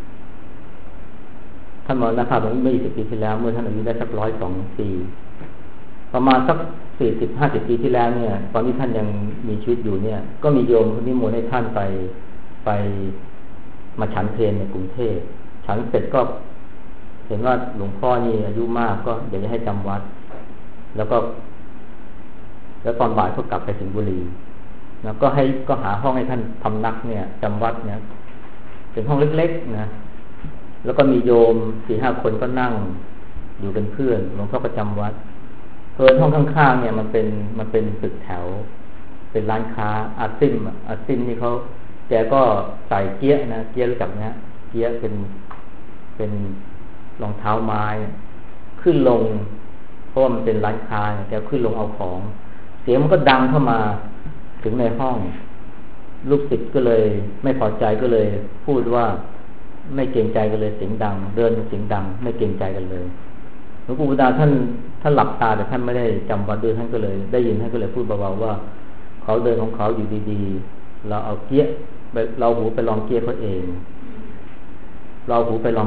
มรณภาพเมื่อ20 ปีที่แล้วเมื่อท่านอายุได้สัก102 ปีประมาณสัก40-50 ปีที่แล้วเนี่ยตอนที่ท่านยังมีชีวิตอยู่เนี่ยก็มีโยมคนนิมนต์ให้ท่านไปมาฉันเพลในกรุงเทพฉันเสร็จก็เห็นว่าหลวงพ่อนี่อายุมากก็อยากจะให้จำวัดแล้วตอนบ่ายก็กลับไปสิงห์บุรีนะก็หาห้องให้ท่านพำนักเนี่ยจำวัดเนี่ยเป็นห้องเล็กๆนะแล้วก็มีโยม 4-5 คนก็นั่งอยู่เป็นเพื่อนหลวงพ่อก็จำวัดห้องข้างๆเนี่ยมันเป็นตึกแถวเป็นร้านค้าอาซิมนี่เขาแกก็ใส่เกี๊ยนะเกี๊ยรู้จักนะเกี๊ยเป็นรองเท้าไม้ขึ้นลงเพราะว่ามันเป็นร้านค้าแกขึ้นลงเอาของเสียงมันก็ดังเข้ามาถึงในห้องลูกศิษย์ก็เลยไม่พอใจก็เลยพูดว่าไม่เกรงใจกันเลยเสียงดังเดินเสียงดังไม่เกรงใจกันเลยหลวงปู่บุตรดาท่านหลับตาแต่ท่านไม่ได้จำวัดด้วยท่านก็เลยได้ยินท่านก็เลยพูดเบาๆว่าเขาเดินของเขาอยู่ดีๆเราเอาเกี้ยเราหูไปลองเกี้ยเขาเองแล้ว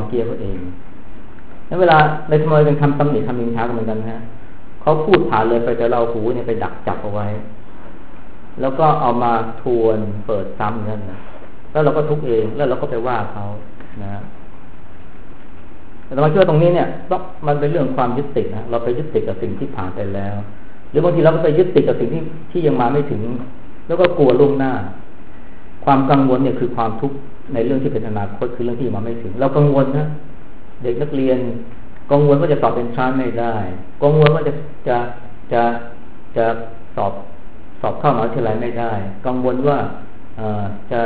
เวลาในสมัยเป็นคำตำหนิคำนินทาเหมือนกันฮะเขาพูดผ่านเลยไปแต่เราหูเนี่ยไปดักจับเอาไว้แล้วก็เอามาทวนเปิดซ้ำนั่นนะแล้วเราก็ทุกข์เองแล้วเราก็ไปว่าเขานะแต่เราเชื่อตรงนี้เนี่ยมันเป็นเรื่องความยึดติดนะเราไปยึดติดกับสิ่งที่ผ่านไปแล้วหรือบางทีเราก็ไปยึดติดกับสิ่งที่ยังมาไม่ถึงแล้วก็กลัวล่วงหน้าความกังวลเนี่ยคือความทุกข์ในเรื่องที่เป็นอนาคตคือเรื่องที่ยังมาไม่ถึงเรากังวลนะเด็กนักเรียนกังวลว่าจะสอบเป็นชั้นไม่ได้กังวลว่าจะสอบเข้ามหาวิทยาลัยไม่ได้กังวลว่าจะ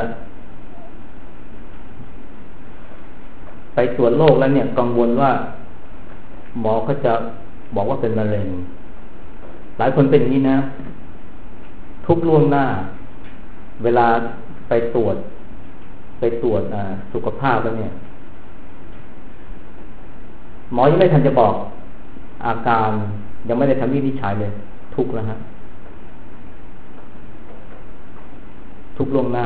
ไปตรวจโรคแล้วเนี่ยกังวลว่าหมอเขาจะบอกว่าเป็นมะเร็งหลายคนเป็นอย่างนี้นะทุกล่วงหน้าเวลาไปตรวจสุขภาพแล้วเนี่ยหมอยังไม่ทันจะบอกอาการยังไม่ได้ทำวินิจฉัยเลยทุกแล้วฮะทุกล่วงหน้า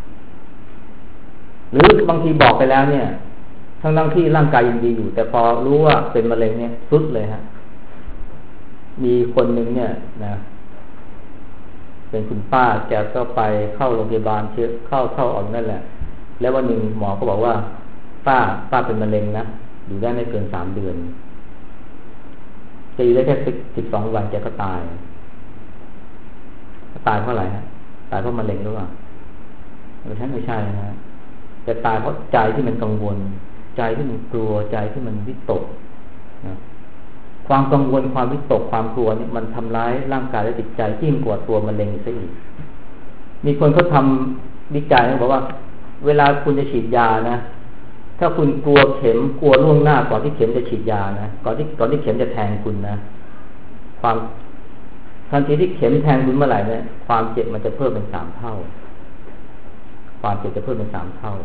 หรือบางทีบอกไปแล้วเนี่ยทั้งที่ร่างกายยังดีอยู่แต่พอรู้ว่าเป็นมะเร็งเนี่ยทรุดเลยฮะมีคนหนึ่งเนี่ยนะเป็นคุณป้าแกก็ไปเข้าโรงพยาบาลเข้าออกนั่นแหละแล้ววันหนึ่งหมอก็บอกว่าป้าเป็นมะเร็งนะอยู่ได้ไม่เกิน3 เดือนจะอยู่ได้แค่12 วันแกก็ตายเพราะอะไรฮะตายเพราะมะเร็งหรือเปล่าไม่ใช่นะจะตายเพราะใจที่มันกังวลใจที่มันกลัวใจที่มันวิตกนะความกังวลความวิตกความกลัวนี่มันทำร้ายร่างกายและจิตใจยิ่งกว่าตัวมะเร็งซะอีกมีคนเขาทำวิจัยเขาบอกว่าเวลาคุณจะฉีดยานะถ้าคุณกลัวเข็มกลัวล่วงหน้าก่อนที่เข็มจะฉีดยานะก่อนที่เข็มจะแทงคุณนะความทันทีที่เข็มแทงคุณเมื่อไหร่เนี่ยความเจ็บมันจะเพิ่มเป็น3 เท่าความเจ็บจะเพิ่มเป็น3 เท่า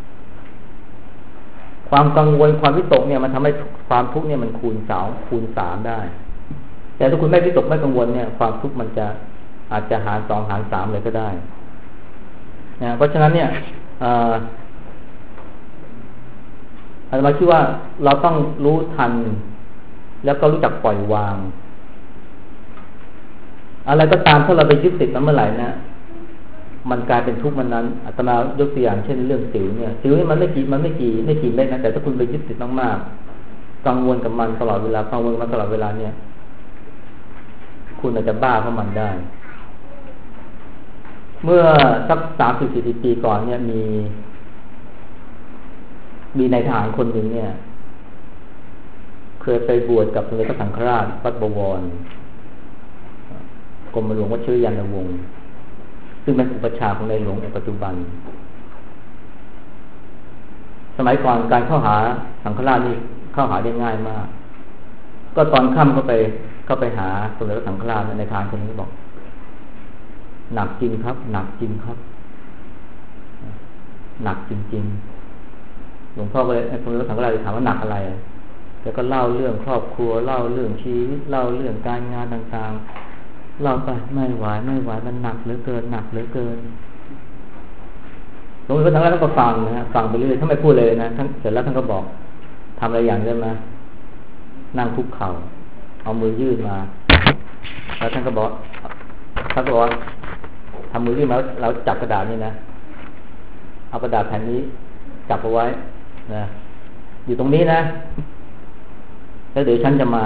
ความกังวลความวิตกเนี่ยมันทำให้ความทุกข์เนี่ยมันคูณ3ได้แต่ถ้าคุณไม่วิตกไม่กังวลเนี่ยความทุกข์มันจะอาจจะหาร2หาร3เลยก็ได้นะเพราะฉะนั้นเนี่ยตมาคิดว่าเราต้องรู้ทันแล้วก็รู้จักปล่อยวางอะไรก็ตามถ้าเราไปยึดติดมันเมื่อไหร่นะมันกลายเป็นทุกข์มันนั้นอาตมายกตัวอย่างเช่นเรื่องสิวเนี่ยสิวนี่มันไม่กี่เม็ดนะแต่ถ้าคุณไปยึดติดมากๆกังวลกับมันตลอดเวลากังวลกับมันตลอดเวลาเนี่ยคุณอาจจะบ้าเพราะมันได้เมื่อสัก30-40 ปีก่อนเนี่ยมีนายทหารคนหนึ่งเนี่ยเคยไปบวชกับสมเด็จพระสังฆราชวัดบวรกรมหลวงวชิรยานวงศ์ซึ่งเป็นอุปชฌาย์ของในหลวงในปัจจุบันสมัยก่อนการเข้าหาสังฆราชนี่เข้าหาได้ง่ายมากก็ตอนค่ำก็ไปหาสมเด็จพระสังฆราชในทางคนนี้บอกหนักจริงครับหนักจริงครับหนักจริงๆหลวงพ่อก็เลยสมเด็จพระสังฆราชถามว่าหนักอะไรแล้วก็เล่าเรื่องครอบครัวเล่าเรื่องชีวิตเล่าเรื่องการงานต่างๆเล่าไปไม่ไหวมันหนักเหลือเกินหนักเหลือเกินหลวงพ่อสังฆราชท่านก็ฟังนะฟังไปเรื่อยท่านไม่พูดเลยนะท่านเสร็จแล้วท่านก็บอกทำอะไรอย่างได้ไหมนั่งคุกเข่าเอามือยื่นมาแล้วท่านก็บอกว่าทำมือยื่นมาเราจับกระดาษนี่นะเอากระดาษแผ่นนี้จับเอาไว้นะอยู่ตรงนี้นะแล้วเดี๋ยวฉันจะมา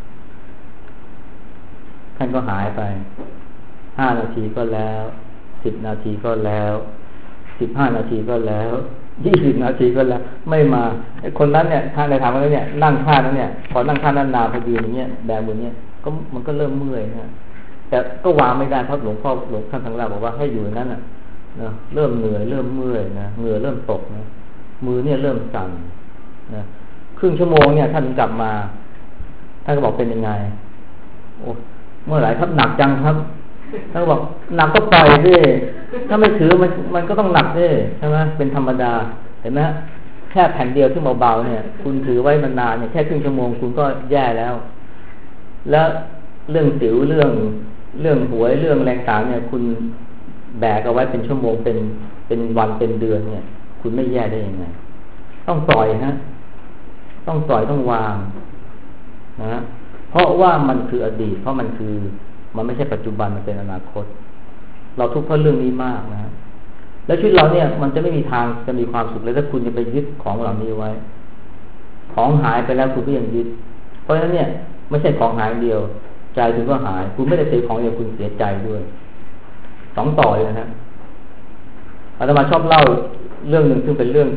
ท่านก็หายไป5 นาทีก็แล้ว10 นาทีก็แล้ว15 นาทีก็แล้ว20 นาทีก็แล้วไม่มาไอ้คนนั้นเนี่ยท่านในทางนั้นเนี่ยนั่งท่านั้นเนี่ยพอนั่งท่านั้นนานพอดีอย่างเงี้ยแบมือเนี่ยก็มันก็เริ่มเมื่อยนะแต่ก็วางไม่ได้เพราะหลวงท่านทั้งหลายบอกว่าให้อยู่นั้นน่ะนะเริ่มเหนื่อยเริ่มเมื่อยนะเหงื่อเริ่มตกนะมือเนี่ยเริ่มสั่นนะครึ่งชั่วโมงเนี่ยท่านกลับมาท่านก็บอกเป็นยังไงโอ้เมื่อไหร่ครับหนักจังครับท่านก็บอกหนักก็ปล่อยดิถ้าไม่ถือมันก็ต้องหนักดิใช่ไหมเป็นธรรมดาเห็นไหมแค่แผ่นเดียวที่เบาๆเนี่ยคุณถือไว้นานๆเนี่ยแค่ครึ่งชั่วโมงคุณก็แย่แล้วแล้วเรื่องสิวเรื่องหวยเรื่องแรงต่างเนี่ยคุณแบกเอาไว้เป็นชั่วโมงเป็นวันเป็นเดือนเนี่ยคุณไม่แย่ได้ยังไงต้องปล่อยฮะต้องปล่อยต้องวางนะเพราะว่ามันคืออดีตเพราะมันไม่ใช่ปัจจุบันมันเป็นอนาคตเราทุกข์เพราะเรื่องนี้มากนะแล้วชีวิตเราเนี่ยมันจะไม่มีทางจะมีความสุขเลยถ้าคุณจะไปยึดของเหล่านี้ไว้ของหายไปแล้วคุณก็ยังยึดเพราะฉะนั้นเนี่ยไม่ใช่ของหายเดียวใจคุณก็หายคุณไม่ได้เสียของเดียวคุณเสียใจด้วย2 ต่อเลยนะฮะอาตมาชอบเล่าเรื่องหนึ่งซึ่งเป็นเรื่อง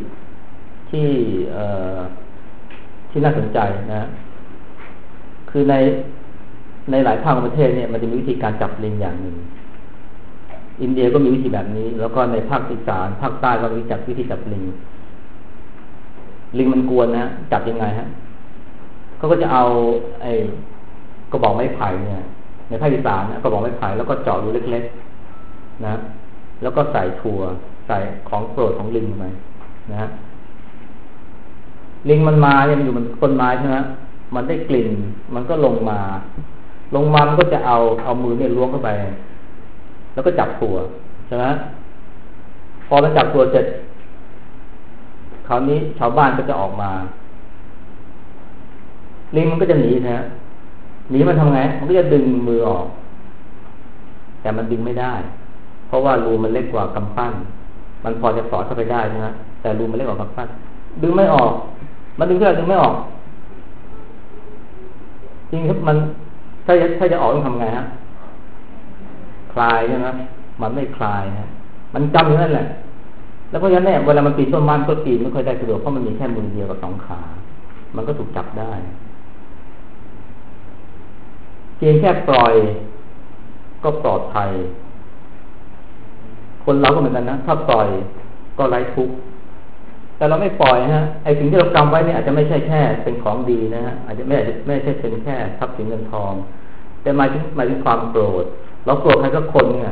ที่น่าสนใจนะคือในหลายภาคของประเทศเนี่ยมันจะมีวิธีการจับลิงอย่างหนึ่งอินเดียก็มีวิธีแบบนี้แล้วก็ในภาคอีสานภาคใต้ก็มีวิธีจับลิงมันกวนนะจับยังไงฮะเขาก็จะเอากระบอกไม้ไผ่เนี่ยในภาคอีสานกระบอกไม้ไผ่แล้วก็เจาะรูเล็กๆนะแล้วก็ใส่ถั่วใส่ของโปรดของลิงไปนะลิงมันมาเนี่ยมันอยู่บนต้นไม้ใช่ไหมมันได้กลิ่นมันก็ลงมามันก็จะเอามือเนี่ยล้วงเข้าไปแล้วก็จับถั่วใช่ไหมพอมันจับถั่วเสร็จคราวนี้ชาวบ้านก็จะออกมาลิงมันก็จะหนีนะหนีมันทำไงมันก็จะดึงมือออกแต่มันดึงไม่ได้เพราะว่ารูมันเล็กกว่ากำปั้นมันพอจะสอดเข้าไปได้ใช่ไหมแต่รูมันเล็กกว่ากำปั้นดึงไม่ออกมันดึงเท่าไหร่ดึงไม่ออกจริงครับมันถ้าจะออกต้องทำไงฮะคลายใช่ไหมมันไม่คลายฮะมันจำอยู่นั่นแหละแล้วเพราะฉะนั้นเนี่ยเวลามันปีนต้นไม้ก็ปีนไม่ค่อยได้สะดวกเพราะมันมีแค่มือเดียวกับ2 ขามันก็ถูกจับได้เพียงแค่ปล่อยก็ปลอดภัยคนเราก็เหมือนกันนะถ้าปล่อยก็ไร้ทุกข์แต่เราไม่ปล่อยฮะไอ้สิ่งที่เรากำไว้เนี่ยอาจจะไม่ใช่แค่เป็นของดีนะฮะอาจจะไม่ใช่เป็นแค่ทรัพย์สินเงินทองแต่หมายถึงความโกรธเราโกรธใครสักคนเนี่ย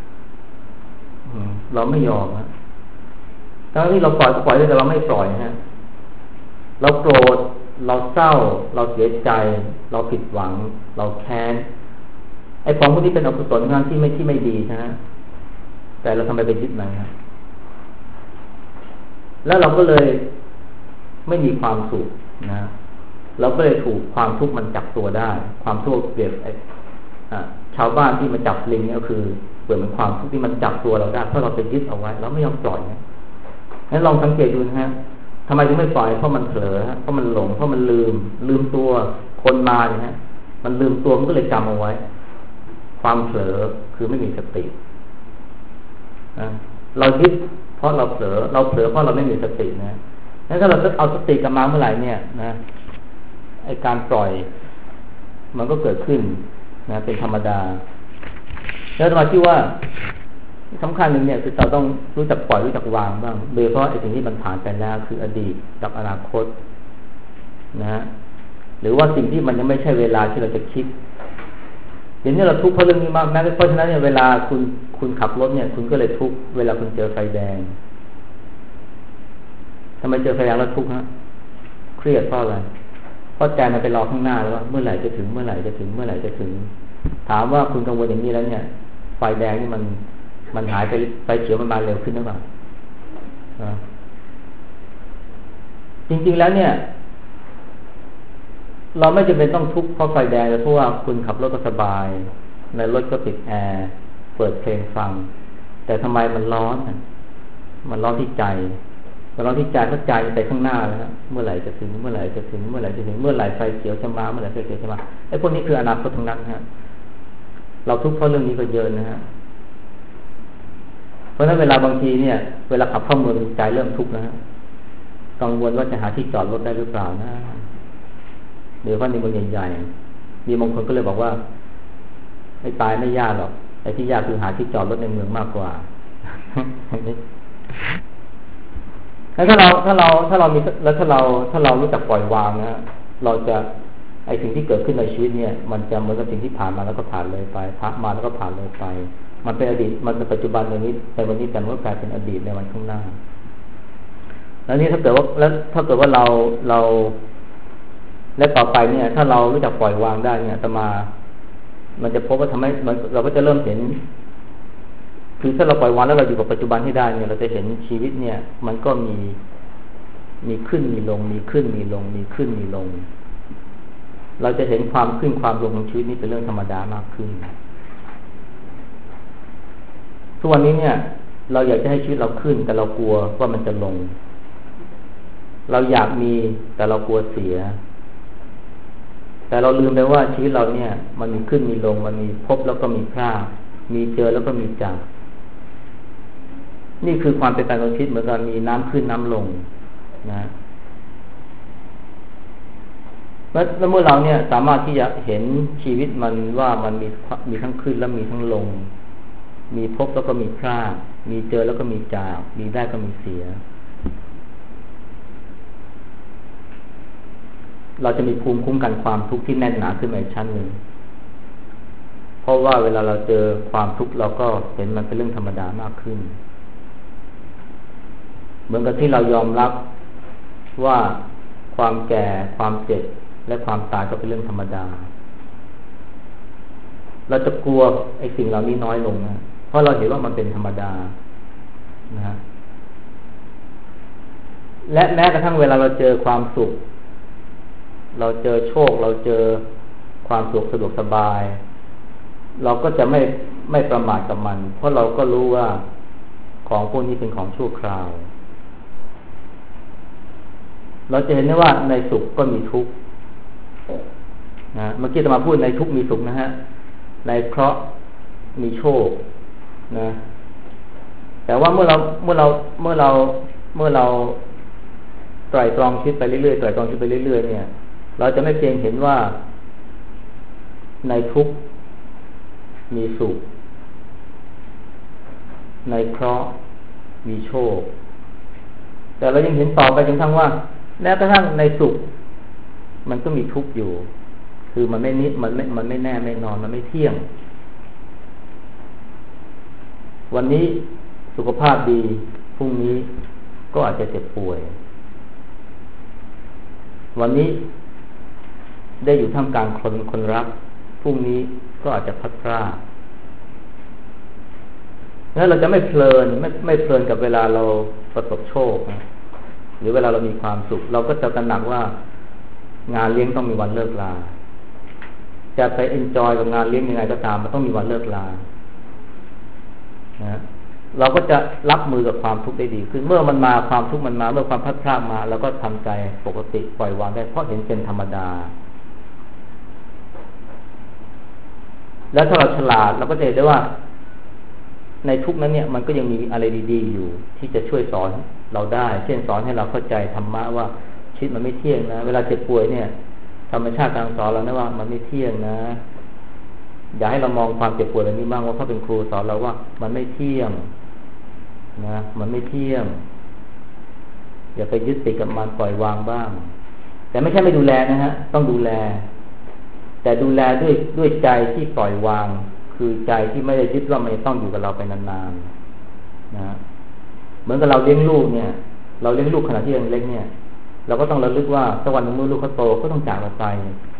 เราไม่ยอมฮะทั้งที่เราปล่อยแต่เราไม่ปล่อยฮะเราโกรธเราเศร้าเราเสียใจเราผิดหวังเราแค้นไอ้ของพวกนี้เป็นอกุศลงานที่ไม่ดีนะฮะแต่เราทำไมไปยึดมันฮะแล้วเราก็เลยไม่มีความสุขนะเราก็เลยถูกความทุกข์มันจับตัวได้ความทุกข์เปรียบชาวบ้านที่มาจับลิงเนี่ยก็คือเปรียบเหมือนความทุกข์ที่มันจับตัวเราได้เพราะเราไปยึดเอาไว้เราไม่ยอมปล่อยนะงั้นลองสังเกตดูนะฮะทำไมถึงไม่ปล่อยเพราะมันเผลอเพราะมันหลงเพราะมันลืมตัวคนมาเนี่ยฮะมันลืมตัวมันก็เลยจำเอาไว้ความเผลอคือไม่มีสตินะเรายึดเพราะเราเผลอเพราะเราไม่มีสตินะงั้นถ้าเราเอาสติกลับมาเมื่อไหร่เนี่ยนะไอ้การปล่อยมันก็เกิดขึ้นนะเป็นธรรมดาแล้วเราคิดว่าสำคัญหนึ่งเนี่ยคือเราต้องรู้จักปล่อยรู้จักวางบ้างโดยเฉพาะไอ้สิ่งที่มันผ่านไปแล้วคืออดีตกับอนาคตนะหรือว่าสิ่งที่มันยังไม่ใช่เวลาที่เราจะคิดเดี๋ยวนี้เราทุกข์เพราะเรื่องนี้มากแม้เพราะฉะนั้นเนี่ยเวลาคุณขับรถเนี่ยคุณก็เลยทุกข์เวลาคุณเจอไฟแดงทำไมเจอไฟแดงแล้วทุกข์ฮะเครียดเพราะอะไรเพราะใจมันไปรอข้างหน้าแล้วว่าเมื่อไหร่จะถึงถามว่าคุณกังวลอย่างนี้แล้วเนี่ยไฟแดงนี่มันหายไปไฟเขียวมันมาเร็วขึ้นหรือเปล่าจริงๆแล้วเนี่ยเราไม่จำเป็นต้องทุกข์เพราะไฟแดงเพราะว่าคุณขับรถก็สบายในรถก็ติดแอร์เปิดเพลงฟังแต่ทำไมมันร้อนที่ใจมันร้อนที่ใจเพราะใจไปข้างหน้าแล้วเมื่อไหร่จะถึงเมื่อไหร่ไฟเขียวจะมาเมื่อไหร่ไฟเขียวจะมาไอ้พวกนี้คืออนาคตทั้งนั้นฮะเราทุกข์เพราะเรื่องนี้ก็เยอะนะฮะเพราะฉะนั้นเวลาบางทีเนี่ยเวลาขับเข้าเมืองใจเริ่มทุกข์นะฮะกังวลว่าจะหาที่จอดรถได้หรือเปล่านะหรือว่าในเมืองใหญ่ๆมีบางคนก็เลยบอกว่าไอ้ตายไม่ยากหรอกไอ้ที่ยากคือหาที่จอดรถในเมืองมากกว่าแล้วถ้าเรามีแล้วถ้าเรารู้จักปล่อยวางนะเราจะไอ้สิ่งที่เกิดขึ้นในชีวิตเนี่ยมันจะเหมือนกับสิ่งที่ผ่านมาแล้วก็ผ่านเลยไปผ่านมาแล้วก็ผ่านเลยไปมันเป็นอดีตมันเป็นปัจจุบันในนี้ในวันนี้แต่มันก็กลายเป็นอดีตในวันข้างหน้าแล้วนี่ถ้าเกิดว่าเราและต่อไปเนี่ยถ้าเรารู้จักปล่อยวางได้เนี่ยมันจะพบว่าทำให้เราก็จะเริ่มเห็นคือถ้าเราปล่อยวางแล้วเราอยู่กับปัจจุบันให้ได้เนี่ยเราจะเห็นชีวิตเนี่ยมันก็มีขึ้นมีลงมีขึ้นมีลงมีขึ้นมีลงเราจะเห็นความขึ้นความลงของชีวิตนี้เป็นเรื่องธรรมดามากขึ้นทุกวันนี้เนี่ยเราอยากจะให้ชีวิตเราขึ้นแต่เรากลัวว่ามันจะลงเราอยากมีแต่เรากลัวเสียแต่เราลืมไปว่าชีวิตเราเนี่ยมันมีขึ้นมีลงมันมีพบแล้วก็มีพลาดมีเจอแล้วก็มีจากนี่คือความเป็นไปของชีวิตเหมือนกันมีน้ำขึ้นน้ำลงนะแล้วเมื่อเราเนี่ยสามารถที่จะเห็นชีวิตมันว่ามันมีทั้งขึ้นและมีทั้งลงมีพบแล้วก็มีพลาดมีเจอแล้วก็มีจากมีได้ก็มีเสียเราจะมีภูมิคุ้มกันความทุกข์ที่แน่นหนาขึ้นมาอีกชั้นหนึ่งเพราะว่าเวลาเราเจอความทุกข์เราก็เห็นมันเป็นเรื่องธรรมดามากขึ้นเหมือนกับที่เรายอมรับว่าความแก่ความเจ็บและความตายก็เป็นเรื่องธรรมดาเราจะกลัวไอ้สิ่งเหล่านี้น้อยลงนะเพราะเราเห็นว่ามันเป็นธรรมดานะและแม้กระทั่งเวลาเราเจอความสุขเราเจอโชคเราเจอความสุขสะดวกสบายเราก็จะไม่ประมาทกับมันเพราะเราก็รู้ว่าของพวกนี้เป็นของชั่วคราวเราจะเห็นได้ว่าในสุขก็มีทุกข์นะเมื่อกี้จะมาพูดในทุกข์มีสุขนะฮะในเคราะห์มีโชคนะแต่ว่าเมื่อเราไตร่ตรองคิดไปเรื่อยๆเนี่ยเราจะไม่เพียงเห็นว่าในทุกข์มีสุขในเคราะห์มีโชคแต่เรายังเห็นต่อไปจนทั้งว่าแม้กระทั่งในสุขมันก็มีทุกข์อยู่คือมันไม่แน่ไม่นอนมันไม่เที่ยงวันนี้สุขภาพดีพรุ่งนี้ก็อาจจะเจ็บป่วยวันนี้ได้อยู่ท่ามกลางคนรักพรุ่งนี้ก็อาจจะพลัดพรากงั้นเราจะไม่เพลินกับเวลาเราประสบโชคนะหรือเวลาเรามีความสุขเราก็จะตระหนักว่างานเลี้ยงต้องมีวันเลิกลาจะไปเอนจอยกับงานเลี้ยงยังไงก็ตามมันต้องมีวันเลิกลานะเราก็จะรับมือกับความทุกข์ได้ดีขึ้นเมื่อมันมาความทุกข์มันมาเมื่อความพลาดพลาดมาเราก็ทำใจปกติปล่อยวางได้เพราะเห็นเป็นธรรมดาแล้วถ้าเราฉลาดเราก็จะเห็นได้ว่าในทุกนั้นเนี่ยมันก็ยังมีอะไรดีๆอยู่ที่จะช่วยสอนเราได้เช่นสอนให้เราเข้าใจธรรมะว่าชีวิตมันไม่เที่ยงนะเวลาเจ็บป่วยเนี่ยธรรมชาติกำลังสอนเรานะว่ามันไม่เที่ยงนะอย่าให้เรามองความเจ็บป่วยแบบนี้บ้างว่าเขาเป็นครูสอนเราว่ามันไม่เที่ยงนะมันไม่เที่ยงอย่าไปยึดติดกับมันปล่อยวางบ้างแต่ไม่ใช่ไม่ดูแลนะฮะต้องดูแลแต่ดูแลด้วยใจที่ปล่อยวางคือใจที่ไม่ได้ยึดว่ามันต้องอยู่กับเราไปนานๆนะเหมือนกับเราเลี้ยงลูกเนี่ยเราเลี้ยงลูกขณะที่ยังเล็กเนี่ยเราก็ต้องระลึกว่าสักวันหนึ่งเมื่อลูกเขาโตก็ต้องจากเราไป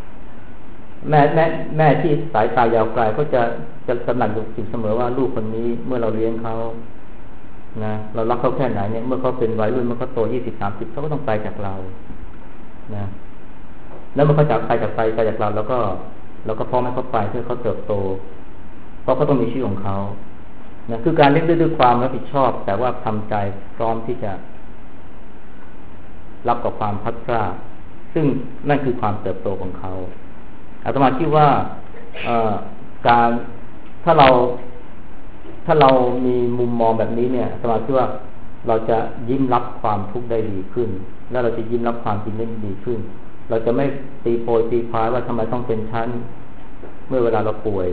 แม่ที่สายตายาวไกลก็จะตระหนักอยู่เสมอว่าลูกคนนี้เมื่อเราเลี้ยงเขานะเรารักเขาแค่ไหนเนี่ยเมื่อเขาเป็นวัยรุ่นเมื่อเขาโต20-30เขาก็ต้องไปจากเรานะแล้วเมื่อเขาจากไปจากเราแล้วก็พร้อมให้เขาไปเพื่อเขาเติบโตเพราะเขาต้องมีชีวิตของเขานะคือการเลี้ยงด้วยความรับผิดชอบแต่ว่าทำใจพร้อมที่จะรับกับความพัดพลาดซึ่งนั่นคือความเติบโตของเขาอาตมาคิดว่าการถ้าเรามีมุมมองแบบนี้เนี่ยอาตมาคิดว่าเราจะยิ้มรับความทุกข์ได้ดีขึ้นแล้วเราจะยิ้มรับความจริงได้ดีขึ้นเราจะไม่ตีโพยตีพายว่าทำไมต้องเป็นชั้นเมื่อเวลาเราป่วย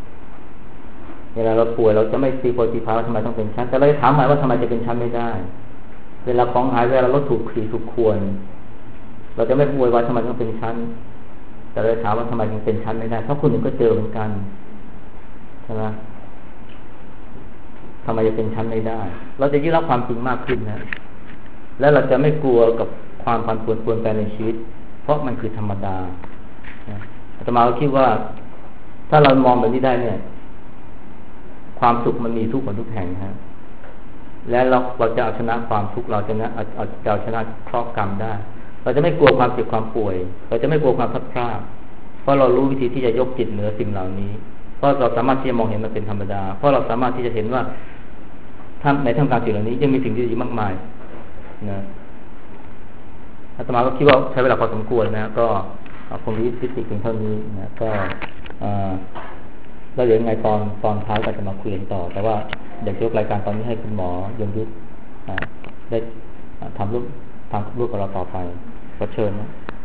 เราจะไม่ตีโพยตีพายว่าทำไมต้องเป็นชั้นแต่เราจะถามหมายว่าทำไมจะเป็นชั้นไม่ได้เวลาของหายเวลารถถูกขี่ถูกควรเราจะไม่ป่วยว่าทำไมต้องเป็นชั้นแต่เราถามว่าทำไมถึงเป็นชั้นไม่ได้เพราะคนอื่นก็เจอเหมือนกันใช่ไหมทำไมจะเป็นชั้นไม่ได้เราจะยึดรับความจริงมากขึ้นนะแล้วเราจะไม่กลัวกับความผันผวนเปลี่ยนแปลงในชีวิตเพราะมันคือธรรมดาอาตมาคิดว่าถ้าเรามองแบบนี้ได้เนี่ยความสุขมันมีทุกคนทุกแห่งฮะและเราจะเอาชนะความทุกข์เราจะเอาชนะเคราะห์กรรมได้เราจะไม่กลัวความเจ็บความป่วยเราจะไม่กลัวความพลาดพลาดเพราะเรารู้วิธีที่จะยกจิตเหนือสิ่งเหล่านี้เพราะเราสามารถที่จะมองเห็นมันเป็นธรรมดาเพราะเราสามารถที่จะเห็นว่าในท่ามกลางสิ่งเหล่านี้ยังมีสิ่งที่ดีมากมายนะอาตมาก็คิดว่าใช้เวลาพอสมควรนะก็คงยุติเพียงเท่านี้นะก็แล้วเดี๋ยวยังไงตอนท้ายก็จะมาคุยกันต่อแต่ว่าอยากยกรายการตอนนี้ให้คุณหมอยงยุทธได้ทำรูปกับเราต่อไปขอเชิญนะ